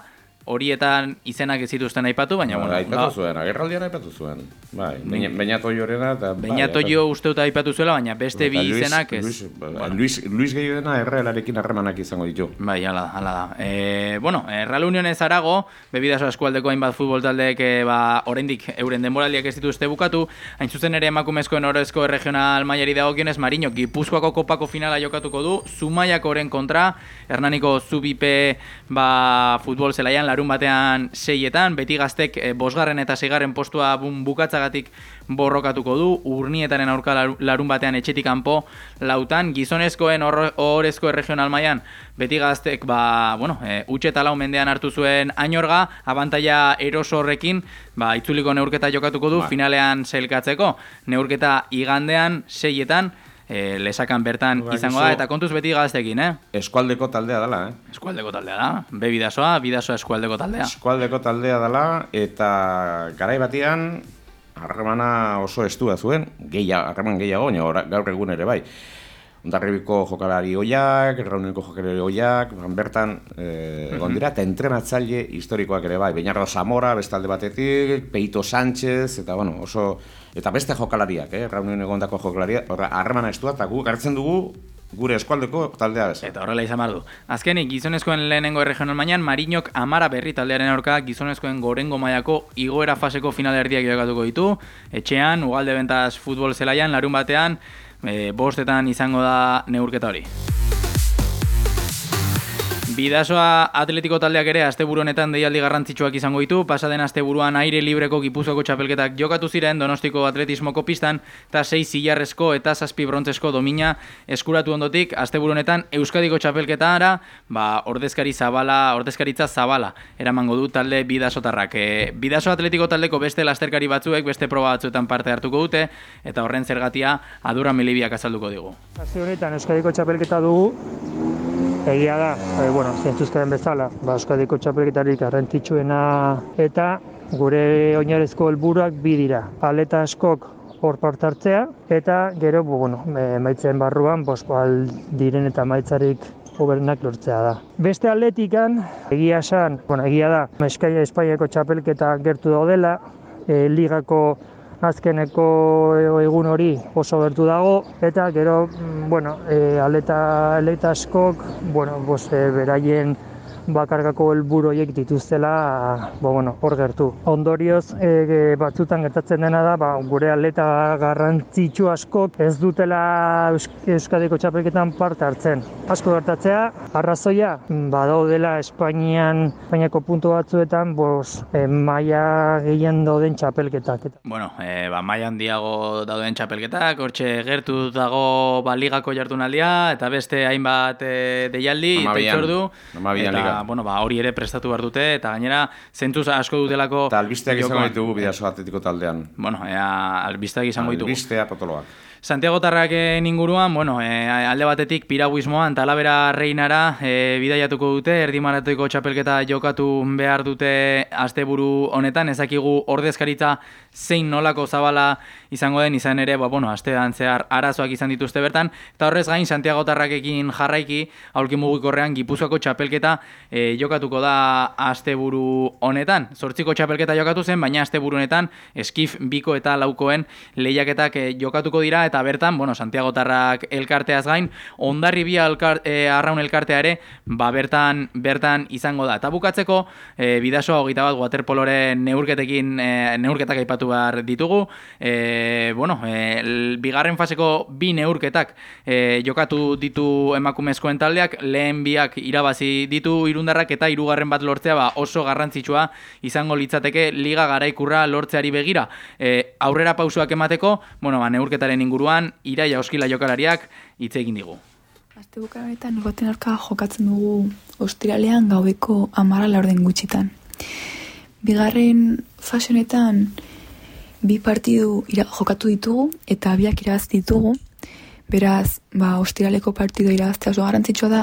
horietan izenak ez zituzten aipatu, baina bueno, aipatu zuen, agerraldian aipatu zuen. Bai, Beñat Oiorena eta Beñat Oio usteuta aipatu zuela, baina beste bi izenak ez. Luis Gehiudena Errealarekin harremanak izango ditu. Bai, hala da. Bueno, Real Unionez harago, Bebidaso eskualdeko hainbat futbol taldeek oraindik euren denboraldiak ez dituzte bukatu, hain zuzen ere emakumezkoen orezko regional mailari dagokionez Mariñok Gipuzkoako kopako finala jokatuko du, Zumaiakoren kontra, Hernaniko Zubipe futbol zelaian larun batean 6etan, beti gaztek 5. eta 6. postua bukatzagatik borrokatuko du, Urnietaren aurka larun batean etxetik kanpo 4, gizonezkoen orezko regional mailan beti gaztek utxe eta 4 mendean hartu zuen Añorga, abantaila eroso horrekin itzuliko neurketa jokatuko du finalean sailkatzeko, neurketa igandean 6etan lesakan bertan izango da, eta kontuz beti gaztekin, Eskualdeko taldea dela, Eskualdeko taldea da, Bidasoa eskualdeko taldea. Eskualdeko taldea dela, eta garai batean harremana oso estua zuen, harreman gehiago, gaur egun ere bai. Ondarribiko jokalari oiak, Errauniko jokalari oiak, bertan egon dira, eta entrenatzaile historikoak ere bai. Beñardo Zamora, bestalde batetik, Peito Sánchez, eta oso... Eta beste jokalariak, Errauniko egondako jokalariak, harremana estua, eta gu gartzen dugu gure eskualdeko taldea bezala. Eta horrela izan behar du. Azkenik, gizonezkoen lehenengo regional mailan Mariñok Amara Berri taldearen aurka gizonezkoen gorengo mailako igoera faseko finalerdiak jokatuko ditu. Etxean, Ugalde Bentaz futbol zelaian, larun batean, 5etan izango da neurketa hori. Bidasoa Atletiko taldeak ere asteburu honetan deialdi garrantzitsuak izango ditu. Pasaden asteburuan aire libreko Gipuzkoako txapelketak jokatu ziren Donostiko atletismoko pistan eta 6 zilarrezko eta 7 brontzesko domina eskuratu ondotik asteburu honetan Euskadiko txapelketara ordezkaritza zabala eramango du talde bidasotarrak. Bidaso Atletiko taldeko beste lasterkari batzuek beste proba batzuetan parte hartuko dute eta horren zergatia Adurra Milibiak azalduko digu. Aste honetan Euskadiko txapelketa dugu. Egia da, zentzuzkaren bezala, Euskadiko txapelketarik garrantzitsuena eta gure oinarrizko helburuak 2 dira. Atleta askok hor parte hartzea eta gero emaitzen barruan diren eta emaitzarik hoberenak lortzea da. Beste atletikan, egia da, Espainiako txapelketa gertu daudela, ligako azkeneko egun hori oso gertu dago, eta gero, atleta askok, beraien bakargako helburu horiek dituztela, hor gertu. Ondorioz, batzutan gertatzen dena da, gure atleta garrantzitsu askok ez dutela Euskadiko txapelketan parte hartzen. Asko gertatzea, arrazoia, badaudela Espainiako puntu batzuetan, maila gehien dauden txapelketak. Maila handiago dauden txapelketak, hortxe gertu dago ligako jardunaldia, eta beste hainbat deialdi, teitzordu. Hori ere prestatu behar dute, eta gainera zentuz asko dutelako... Eta albisteak izango ditugu Bidaso Atletiko taldean. Albisteak izango ditugu. Albistea potoloak. Santiagotarraken inguruan, alde batetik Piraguismoan Talavera Reinara bidaiatuko dute, erdimaratuko txapelketa jokatu behar dute asteburu honetan, ezakigu ordezkaritza zein nolako zabala izango den, izan ere, astean zehar arazoak izan dituzte bertan, eta horrez gain Santiagotarrakekin jarraiki, aulki mugikorrean Gipuzkoako txapelketa jokatuko da asteburu honetan. 8ko txapelketa jokatu zen, baina asteburu honetan Eskif 2ko eta 4koen lehiaketak jokatuko dira, eta bertan, Santiagotarrak elkarteaz gain, Hondarribia Arraun elkartea ere, bertan izango da. Eta bukatzeko, Bidasoa 21 waterpoloren neurketak aipatu behar ditugu. Bigarren faseko 2 neurketak jokatu ditu emakumezkoen taldeak, lehen biak irabazi ditu Irundarrak eta 3. bat lortzea oso garrantzitsua izango litzateke liga garaikurra lortzeari begira. Aurrera pausuak emateko, neurketaren inguruan, Iraia Oskila jokalariak hitz egin digu. Astebuka honetan Igoten aurka jokatzen dugu ostiralean gaueko 11 gutxitan. Bigarren fase honetan 2 partidu jokatu ditugu eta 2 irabazi ditugu. Beraz, ostiraleko partidu irabaztea oso garrantzitsua da,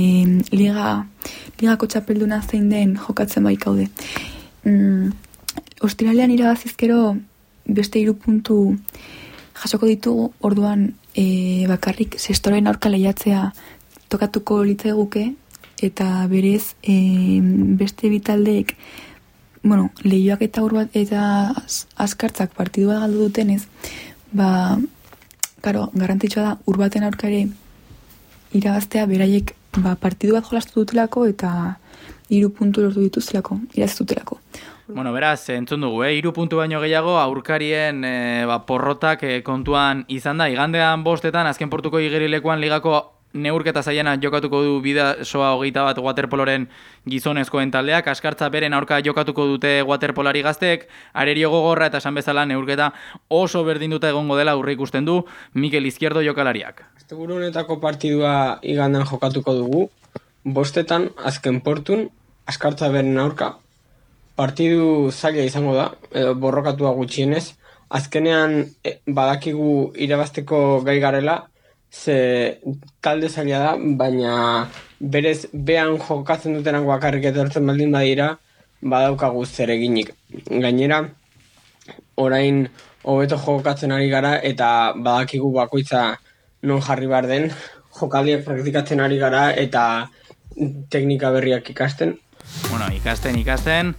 ligako txapelduna zein den jokatzen baikaude. Ostiralean irabazizkero beste 3 puntu jasoko ditugu, orduan bakarrik sestoren aurka lehiatzea tokatuko litzaiguke, eta berez beste bitaldeek lehioak eta azkartzak partidua galdu dutenez, garrantzitsua da urbaten aurkare irabaztea beraiek partidu bat jolastu dutelako eta 3 puntu lortu dituztelako, iraztutelako. Beraz, entzun dugu, 3 puntu baino gehiago aurkarien porrotak kontuan izan da. Igandean 5etan, azken portuko igerilekuan ligako neurketa zaiena jokatuko du Bidasoa 21 waterpoloren gizonezkoen taldeak, Askartza beren aurka jokatuko dute waterpolari gazteek, Arerio gogorra eta esan bezala neurketa oso berdinduta egongo dela aurre ikusten du Mikel Izquierdo jokalariak. Asteburu honetako partidua igandean jokatuko dugu, 5etan azken portun Askartza beren aurka, partidu zaila izango da, edo borrokatua gutxienez, azkenean badakigu irabazteko gai garela, ze talde zaila da, baina berez behan jokatzen dutenak bakarrik etortzen baldin badira, badaukagu zer eginik. Gainera, orain hobeto jokatzen ari gara eta badakigu bakoitza non jarri behar den, jokaldiak praktikatzen ari gara eta teknika berriak ikasten. Ikasten,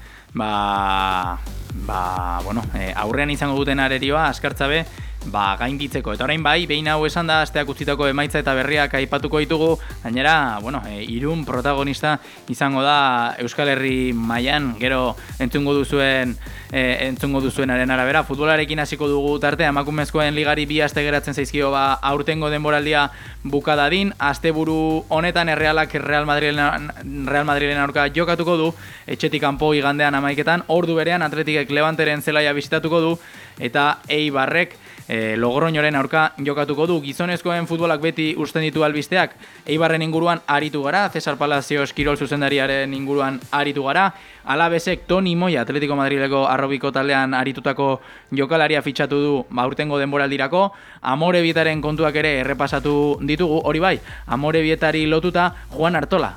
aurrean izango duten Arerioa, Askartza be, gainditzeko. Eta orain behin hau esan da, asteak utzitako emaitza eta berriak aipatuko ditugu, gainera, Irun protagonista izango da Euskal Herri mailan, gero entzungo duzuenaren arabera. Futbolarekin hasiko dugu tartea, emakumezkoen ligari 2 aste geratzen zaizkio aurtengo denboraldia bukadadin, asteburu honetan Errealak Real Madrilen aurka jokatuko du, etxetik kanpo igandean 11etan, ordu berean Atletikek Levanteren zelaia bisitatuko du, eta Eibarrek Logroñoren aurka jokatuko du. Gizonezkoen futbolak beti usten ditu albisteak, Eibarren inguruan aritu gara, Cesar Palacios kirol zuzendariaren inguruan aritu gara, Alabesek Toni Moya Atletico Madrileko arrobiko taldean aritutako jokalaria fitxatu du aurtengo denboraldirako, Amorebietaren kontuak ere errepasatu ditugu, hori bai, Amorebietari lotuta Juan Artola,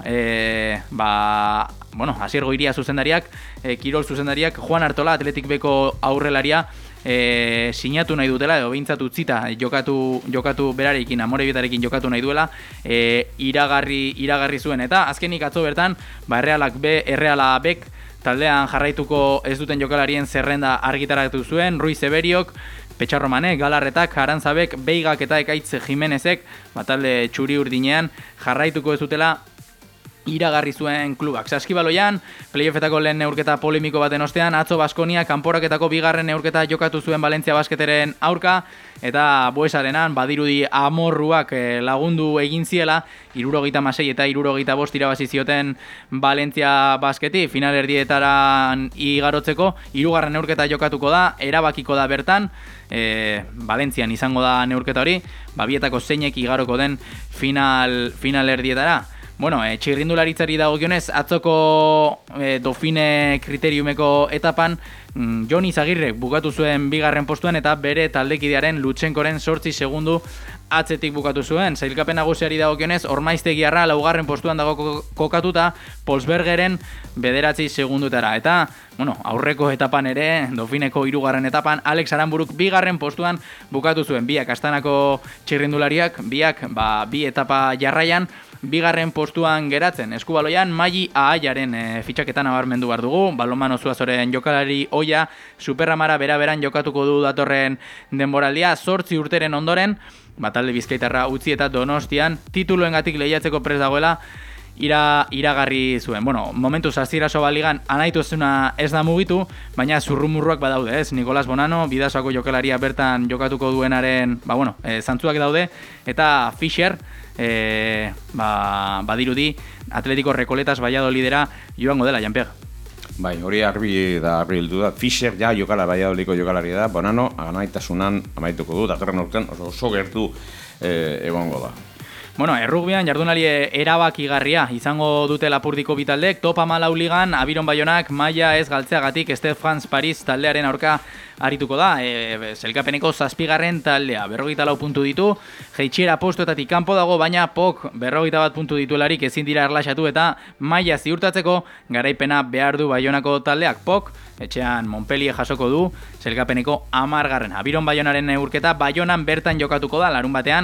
Asier Goiria zuzendariak, kirol zuzendariak, Juan Artola Atletik Beko aurrelaria sinatu nahi dutela, edo behintzat utzita jokatu berarekin, Amorebietarekin jokatu nahi duela, iragarri zuen. Eta azkenik atzo bertan, Erreala Bek taldean jarraituko ez duten jokalarien zerrenda argitaratu zuen, Ruiz Eberiok, Petxarromanek, Galarretak, Arantzabek, Beigak eta Ekaitz Jimenezek, talde txuri urdinean jarraituko ez dutela iragarri zuen klubak. Saskibaloian, playoffetako lehen neurketa polemiko baten ostean, atzo Baskonia kanporaketako 2. neurketa jokatu zuen Valentzia Basketeren aurka, eta Buesarenan badirudi amorruak lagundu egin ziela, 76 eta 75 irabazi zioten Valentzia Basketi, final erdietaran igarotzeko, 2. neurketa jokatuko da, erabakiko da bertan, Valentzian izango da neurketa hori, bietako zeinek igaroko den final erdietara. Txirrindularitzari dagokionez, atzoko Dofine kriteriumeko etapan Jon Izagirrek bukatu zuen 2. postuan eta bere taldekidearen Lutsenkoren 8 segundu atzetik bukatu zuen. Sailkapen nagusiari dagokionez, Ormaiztegiarra 4. postuan dago kokatuta, Polsbergeren 9 segundutara. Eta, aurreko etapan ere, Dofineko 3. etapan, Alex Aranburuk 2. postuan bukatu zuen. Biak astanako txirrindulariak, biak 2 etapa jarraian, 2. postuan geratzen. Eskubaloian, Maili Ahaiaren fitxaketan nabarmendu behar dugu. Balonmano Zuazoren jokalari oia, Superramara bera-beran jokatuko du datorren denboraldia, 8 urteren ondoren, talde bizkaitarra utzi eta Donostian tituluengatik lehiatzeko prest dagoela iragarri zuen. Momentuz Aziraso Baligan anaitusuna ez da mugitu, baina zurrumurruak badaude, ez? Nicolas Bonano, Bidasoako jokalaria bertan jokatuko duenaren, zantzuak daude, eta Fischer, badirudi Atletico Recoletas Valladolidera joango dela, Janpeg. Hori argi heldu da. Fischer Valladolideko jokalaria da, Bonano anaitasunan amaituko du, datorren urtean oso gertu egongo da. Errugbian jardunaldi erabakigarria izango dute Lapurdiko bitaldek, top 14 ligan, Abiron Baionak maila ez galtzeagatik Stefans Paris taldearen aurka arituko da, Selkapeneko 7. taldea, 44 puntu ditu, jeitsiera postuetatik kanpo dago, baina POK 41 puntu dituelarik ezin dira erlaxatu eta maila ziurtatzeko garaipena behar du Baionako taldeak. POK etxean Montpellier jasoko du, Selkapeneko 10. Abiron Baionaren neurketa Baionan bertan jokatuko da, larun batean,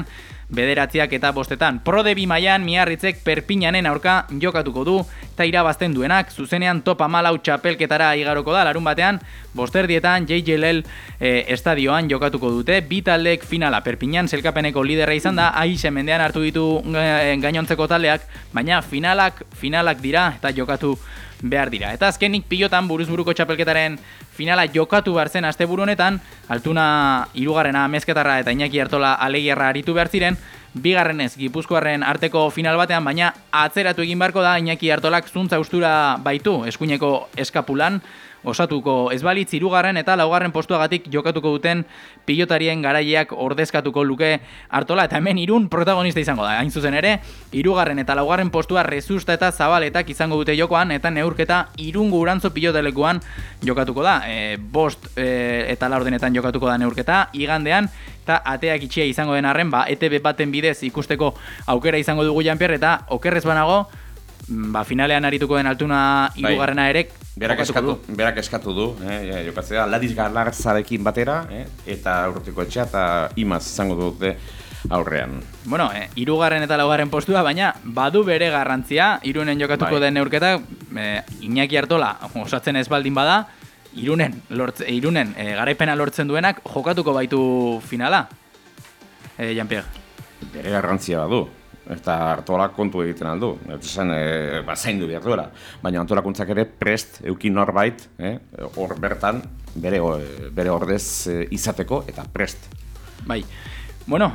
bederatziak eta bostetan. Prode bi mailan Miarritzek Perpignanen aurka jokatuko du, eta irabazten duenak zuzenean top 14 txapelketara igaroko da larun batean, bosterdietan JJL estadioan jokatuko dute, bi taldek finala. Perpignan zelkapeneko liderra izan da, aize mendean hartu ditu gainontzeko taldeak, baina finalak dira eta jokatu behar dira. Eta azkenik pilotan buruzburuko txapelketaren finala jokatu behar zen asteburu honetan, Altuna hirugarrena Mezketarra eta Iñaki Artola Alegierra aritu behar ziren, bigarrenez Gipuzkoarren arteko final batean, baina atzeratu egin beharko da. Iñaki Artolak zuntza ustura baitu eskuineko eskapulan, osatuko ez balitz hirugarren eta laugarren postuagatik jokatuko duten pilotarien garaileak ordezkatuko luke Artola, eta hemen Irun protagonista izango da. Hain zuzen ere, hirugarren eta laugarren postua Rezusta eta Zabaletak izango dute jokoan, eta neurketa Irungo Urantzo pilotalekuan jokatuko da. Bost eta laurdenetan jokatuko da neurketa, igandean, eta ateak itxia izango den arren, ETB baten bidez ikusteko aukera izango dugu Janpier, eta okerrez banago, finalean arituko den Altuna hirugarrena ere berak eskatu du, jokatzea Ladiz Galarzarekin batera, eta Urrutiko Etxea eta Imaz izango dute aurrean. Bueno, hirugarren eta laugarren postua, baina badu bere garrantzia, Irunen jokatuko den neurketa, Iñaki Artola osatzen ez baldin bada, Irunen garaipena lortzen duenak jokatuko baitu finala. Jean-Pierre. Bere garrantzia badu. Eta Artolak kontu egiten aldu. Esan, zaindu behar duela. Baina antolakuntzak ere prest eukin norbait, hor bertan, bere ordez izateko, eta prest. Bai. Bueno,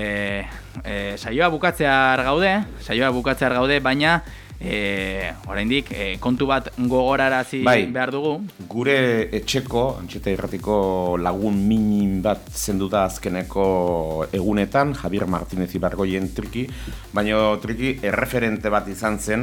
saioa bukatzear gaude, baina oraindik kontu bat gogorarazi behar dugu. Gure etxeko, Antxeta Irratiko lagun minin bat zendu da azkeneko egunetan, Javier Martínez Ibargoien Triki, baina Triki erreferente bat izan zen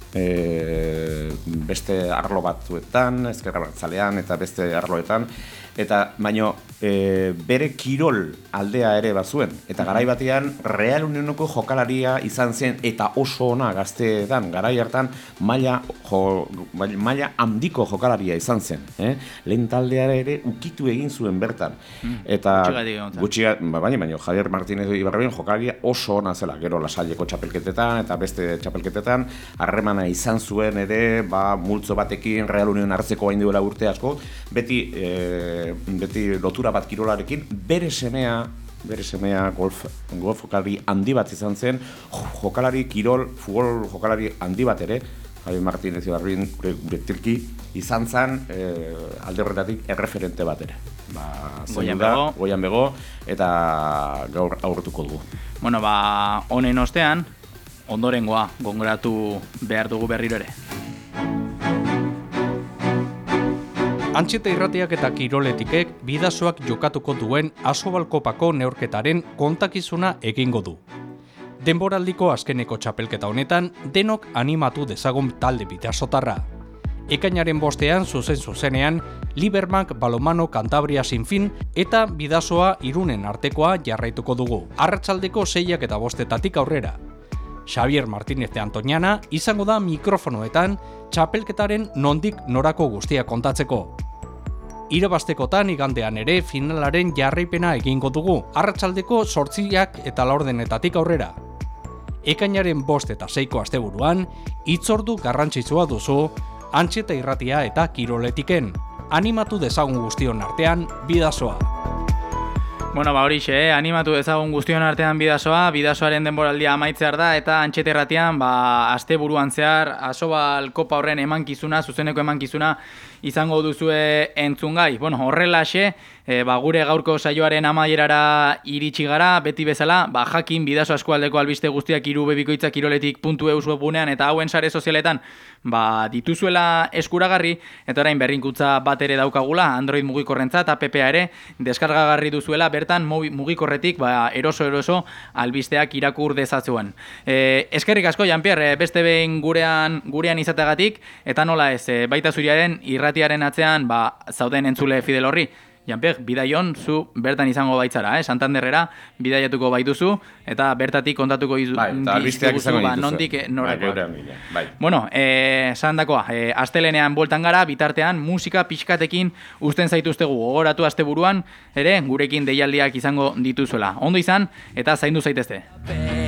beste arlo batzuetan, Ezker Abertzalean eta beste arloetan, eta baino bere kirol aldea ere bazuen, eta garai batean Real Unioneko jokalaria izan zen, eta oso ona gazteetan, garai hartan maila handiko jokalaria izan zen, lehen taldeara ere ukitu egin zuen bertan, eta baina Javier Martínez Ibarroien jokalaria oso ona zela, gero Lasaileko txapelketetan eta beste txapelketetan harremana izan zuen ere, multzo batekin Real Union hartzeko hain duela urte asko, beti lotura bat kirolarekin, bere semea golf jokalari handi bat izan zen, jokalari kirol, futbol jokalari handi bat ere, Javi Martínez Ibarrin Triki izan zen alde horretatik erreferente bat ere. Goian bego, eta gaur aurretuko dugu. Bueno, honen ostean, ondorengoa gongoratu behar dugu berriro ere. Antxeta Irratiak eta Kiroletikek Bidasoak jokatuko duen Asobalkopako neurketaren kontakizuna egingo du. Denboraldiko azkeneko txapelketa honetan denok animatu dezagun talde bidasotarra. Ekainaren bostean zuzenean Libermak balonmano Kantabria Sinfin eta Bidasoa Irunen artekoa jarraituko dugu. Arratsaldeko 6 eta 5 aurrera. Xavier Martínez de Antoñana izango da mikrofonoetan txapelketaren nondik norako guztia kontatzeko. Irabaztekotan igandean ere finalaren jarraipena egingo dugu, arratsaldeko 8 eta 4 aurrera. Ekainaren 5 eta 6 asteburuan, hitzordu garrantzitsua duzu, Antxeta Irratia eta Kiroletiken. Animatu dezagun guztion artean, Bidasoa. Bueno, horixe, animatu dezagun guztion artean Bidasoaren denboraldia amaitzear da, eta Antxeta Irratian, asteburuan zehar, Asobal Kopa horren emankizuna, zuzeneko emankizuna, izango duzue entzungai. Bueno, horrelaxe, gure gaurko saioaren amaierara iritsi gara, beti bezala, jakin Bidaso eskualdeko albiste guztiak irubebikoitzak.kiroletik.eus webgunean eta hauen sare sozialetan dituzuela eskuragarri, eta orain berrinkutza bat ere daukagula, Android mugikorrentzat, app-a ere deskargagarri duzuela, bertan mugikorretik eroso albisteak irakur dezatzuen. Eskerrik asko, Jean-Pierre, beste behin gurean izateagatik, eta nola ez, baita zuriaren irratiaren atzean zauden entzule fidel horri. Janper, bidaion zu bertan izango baitzara, Santanderrera bidaiatuko baituzu, eta bertatik kontatuko eta albisteak izango dituzu. Nondik norrekoak. Bai. Bueno, esan dakoa, astelenean bueltan gara, bitartean musika pixkatekin uzten zaituztegu gogoratu asteburuan, ere gurekin deialdiak izango dituzuela. Ondo izan, eta zaindu zaitezte.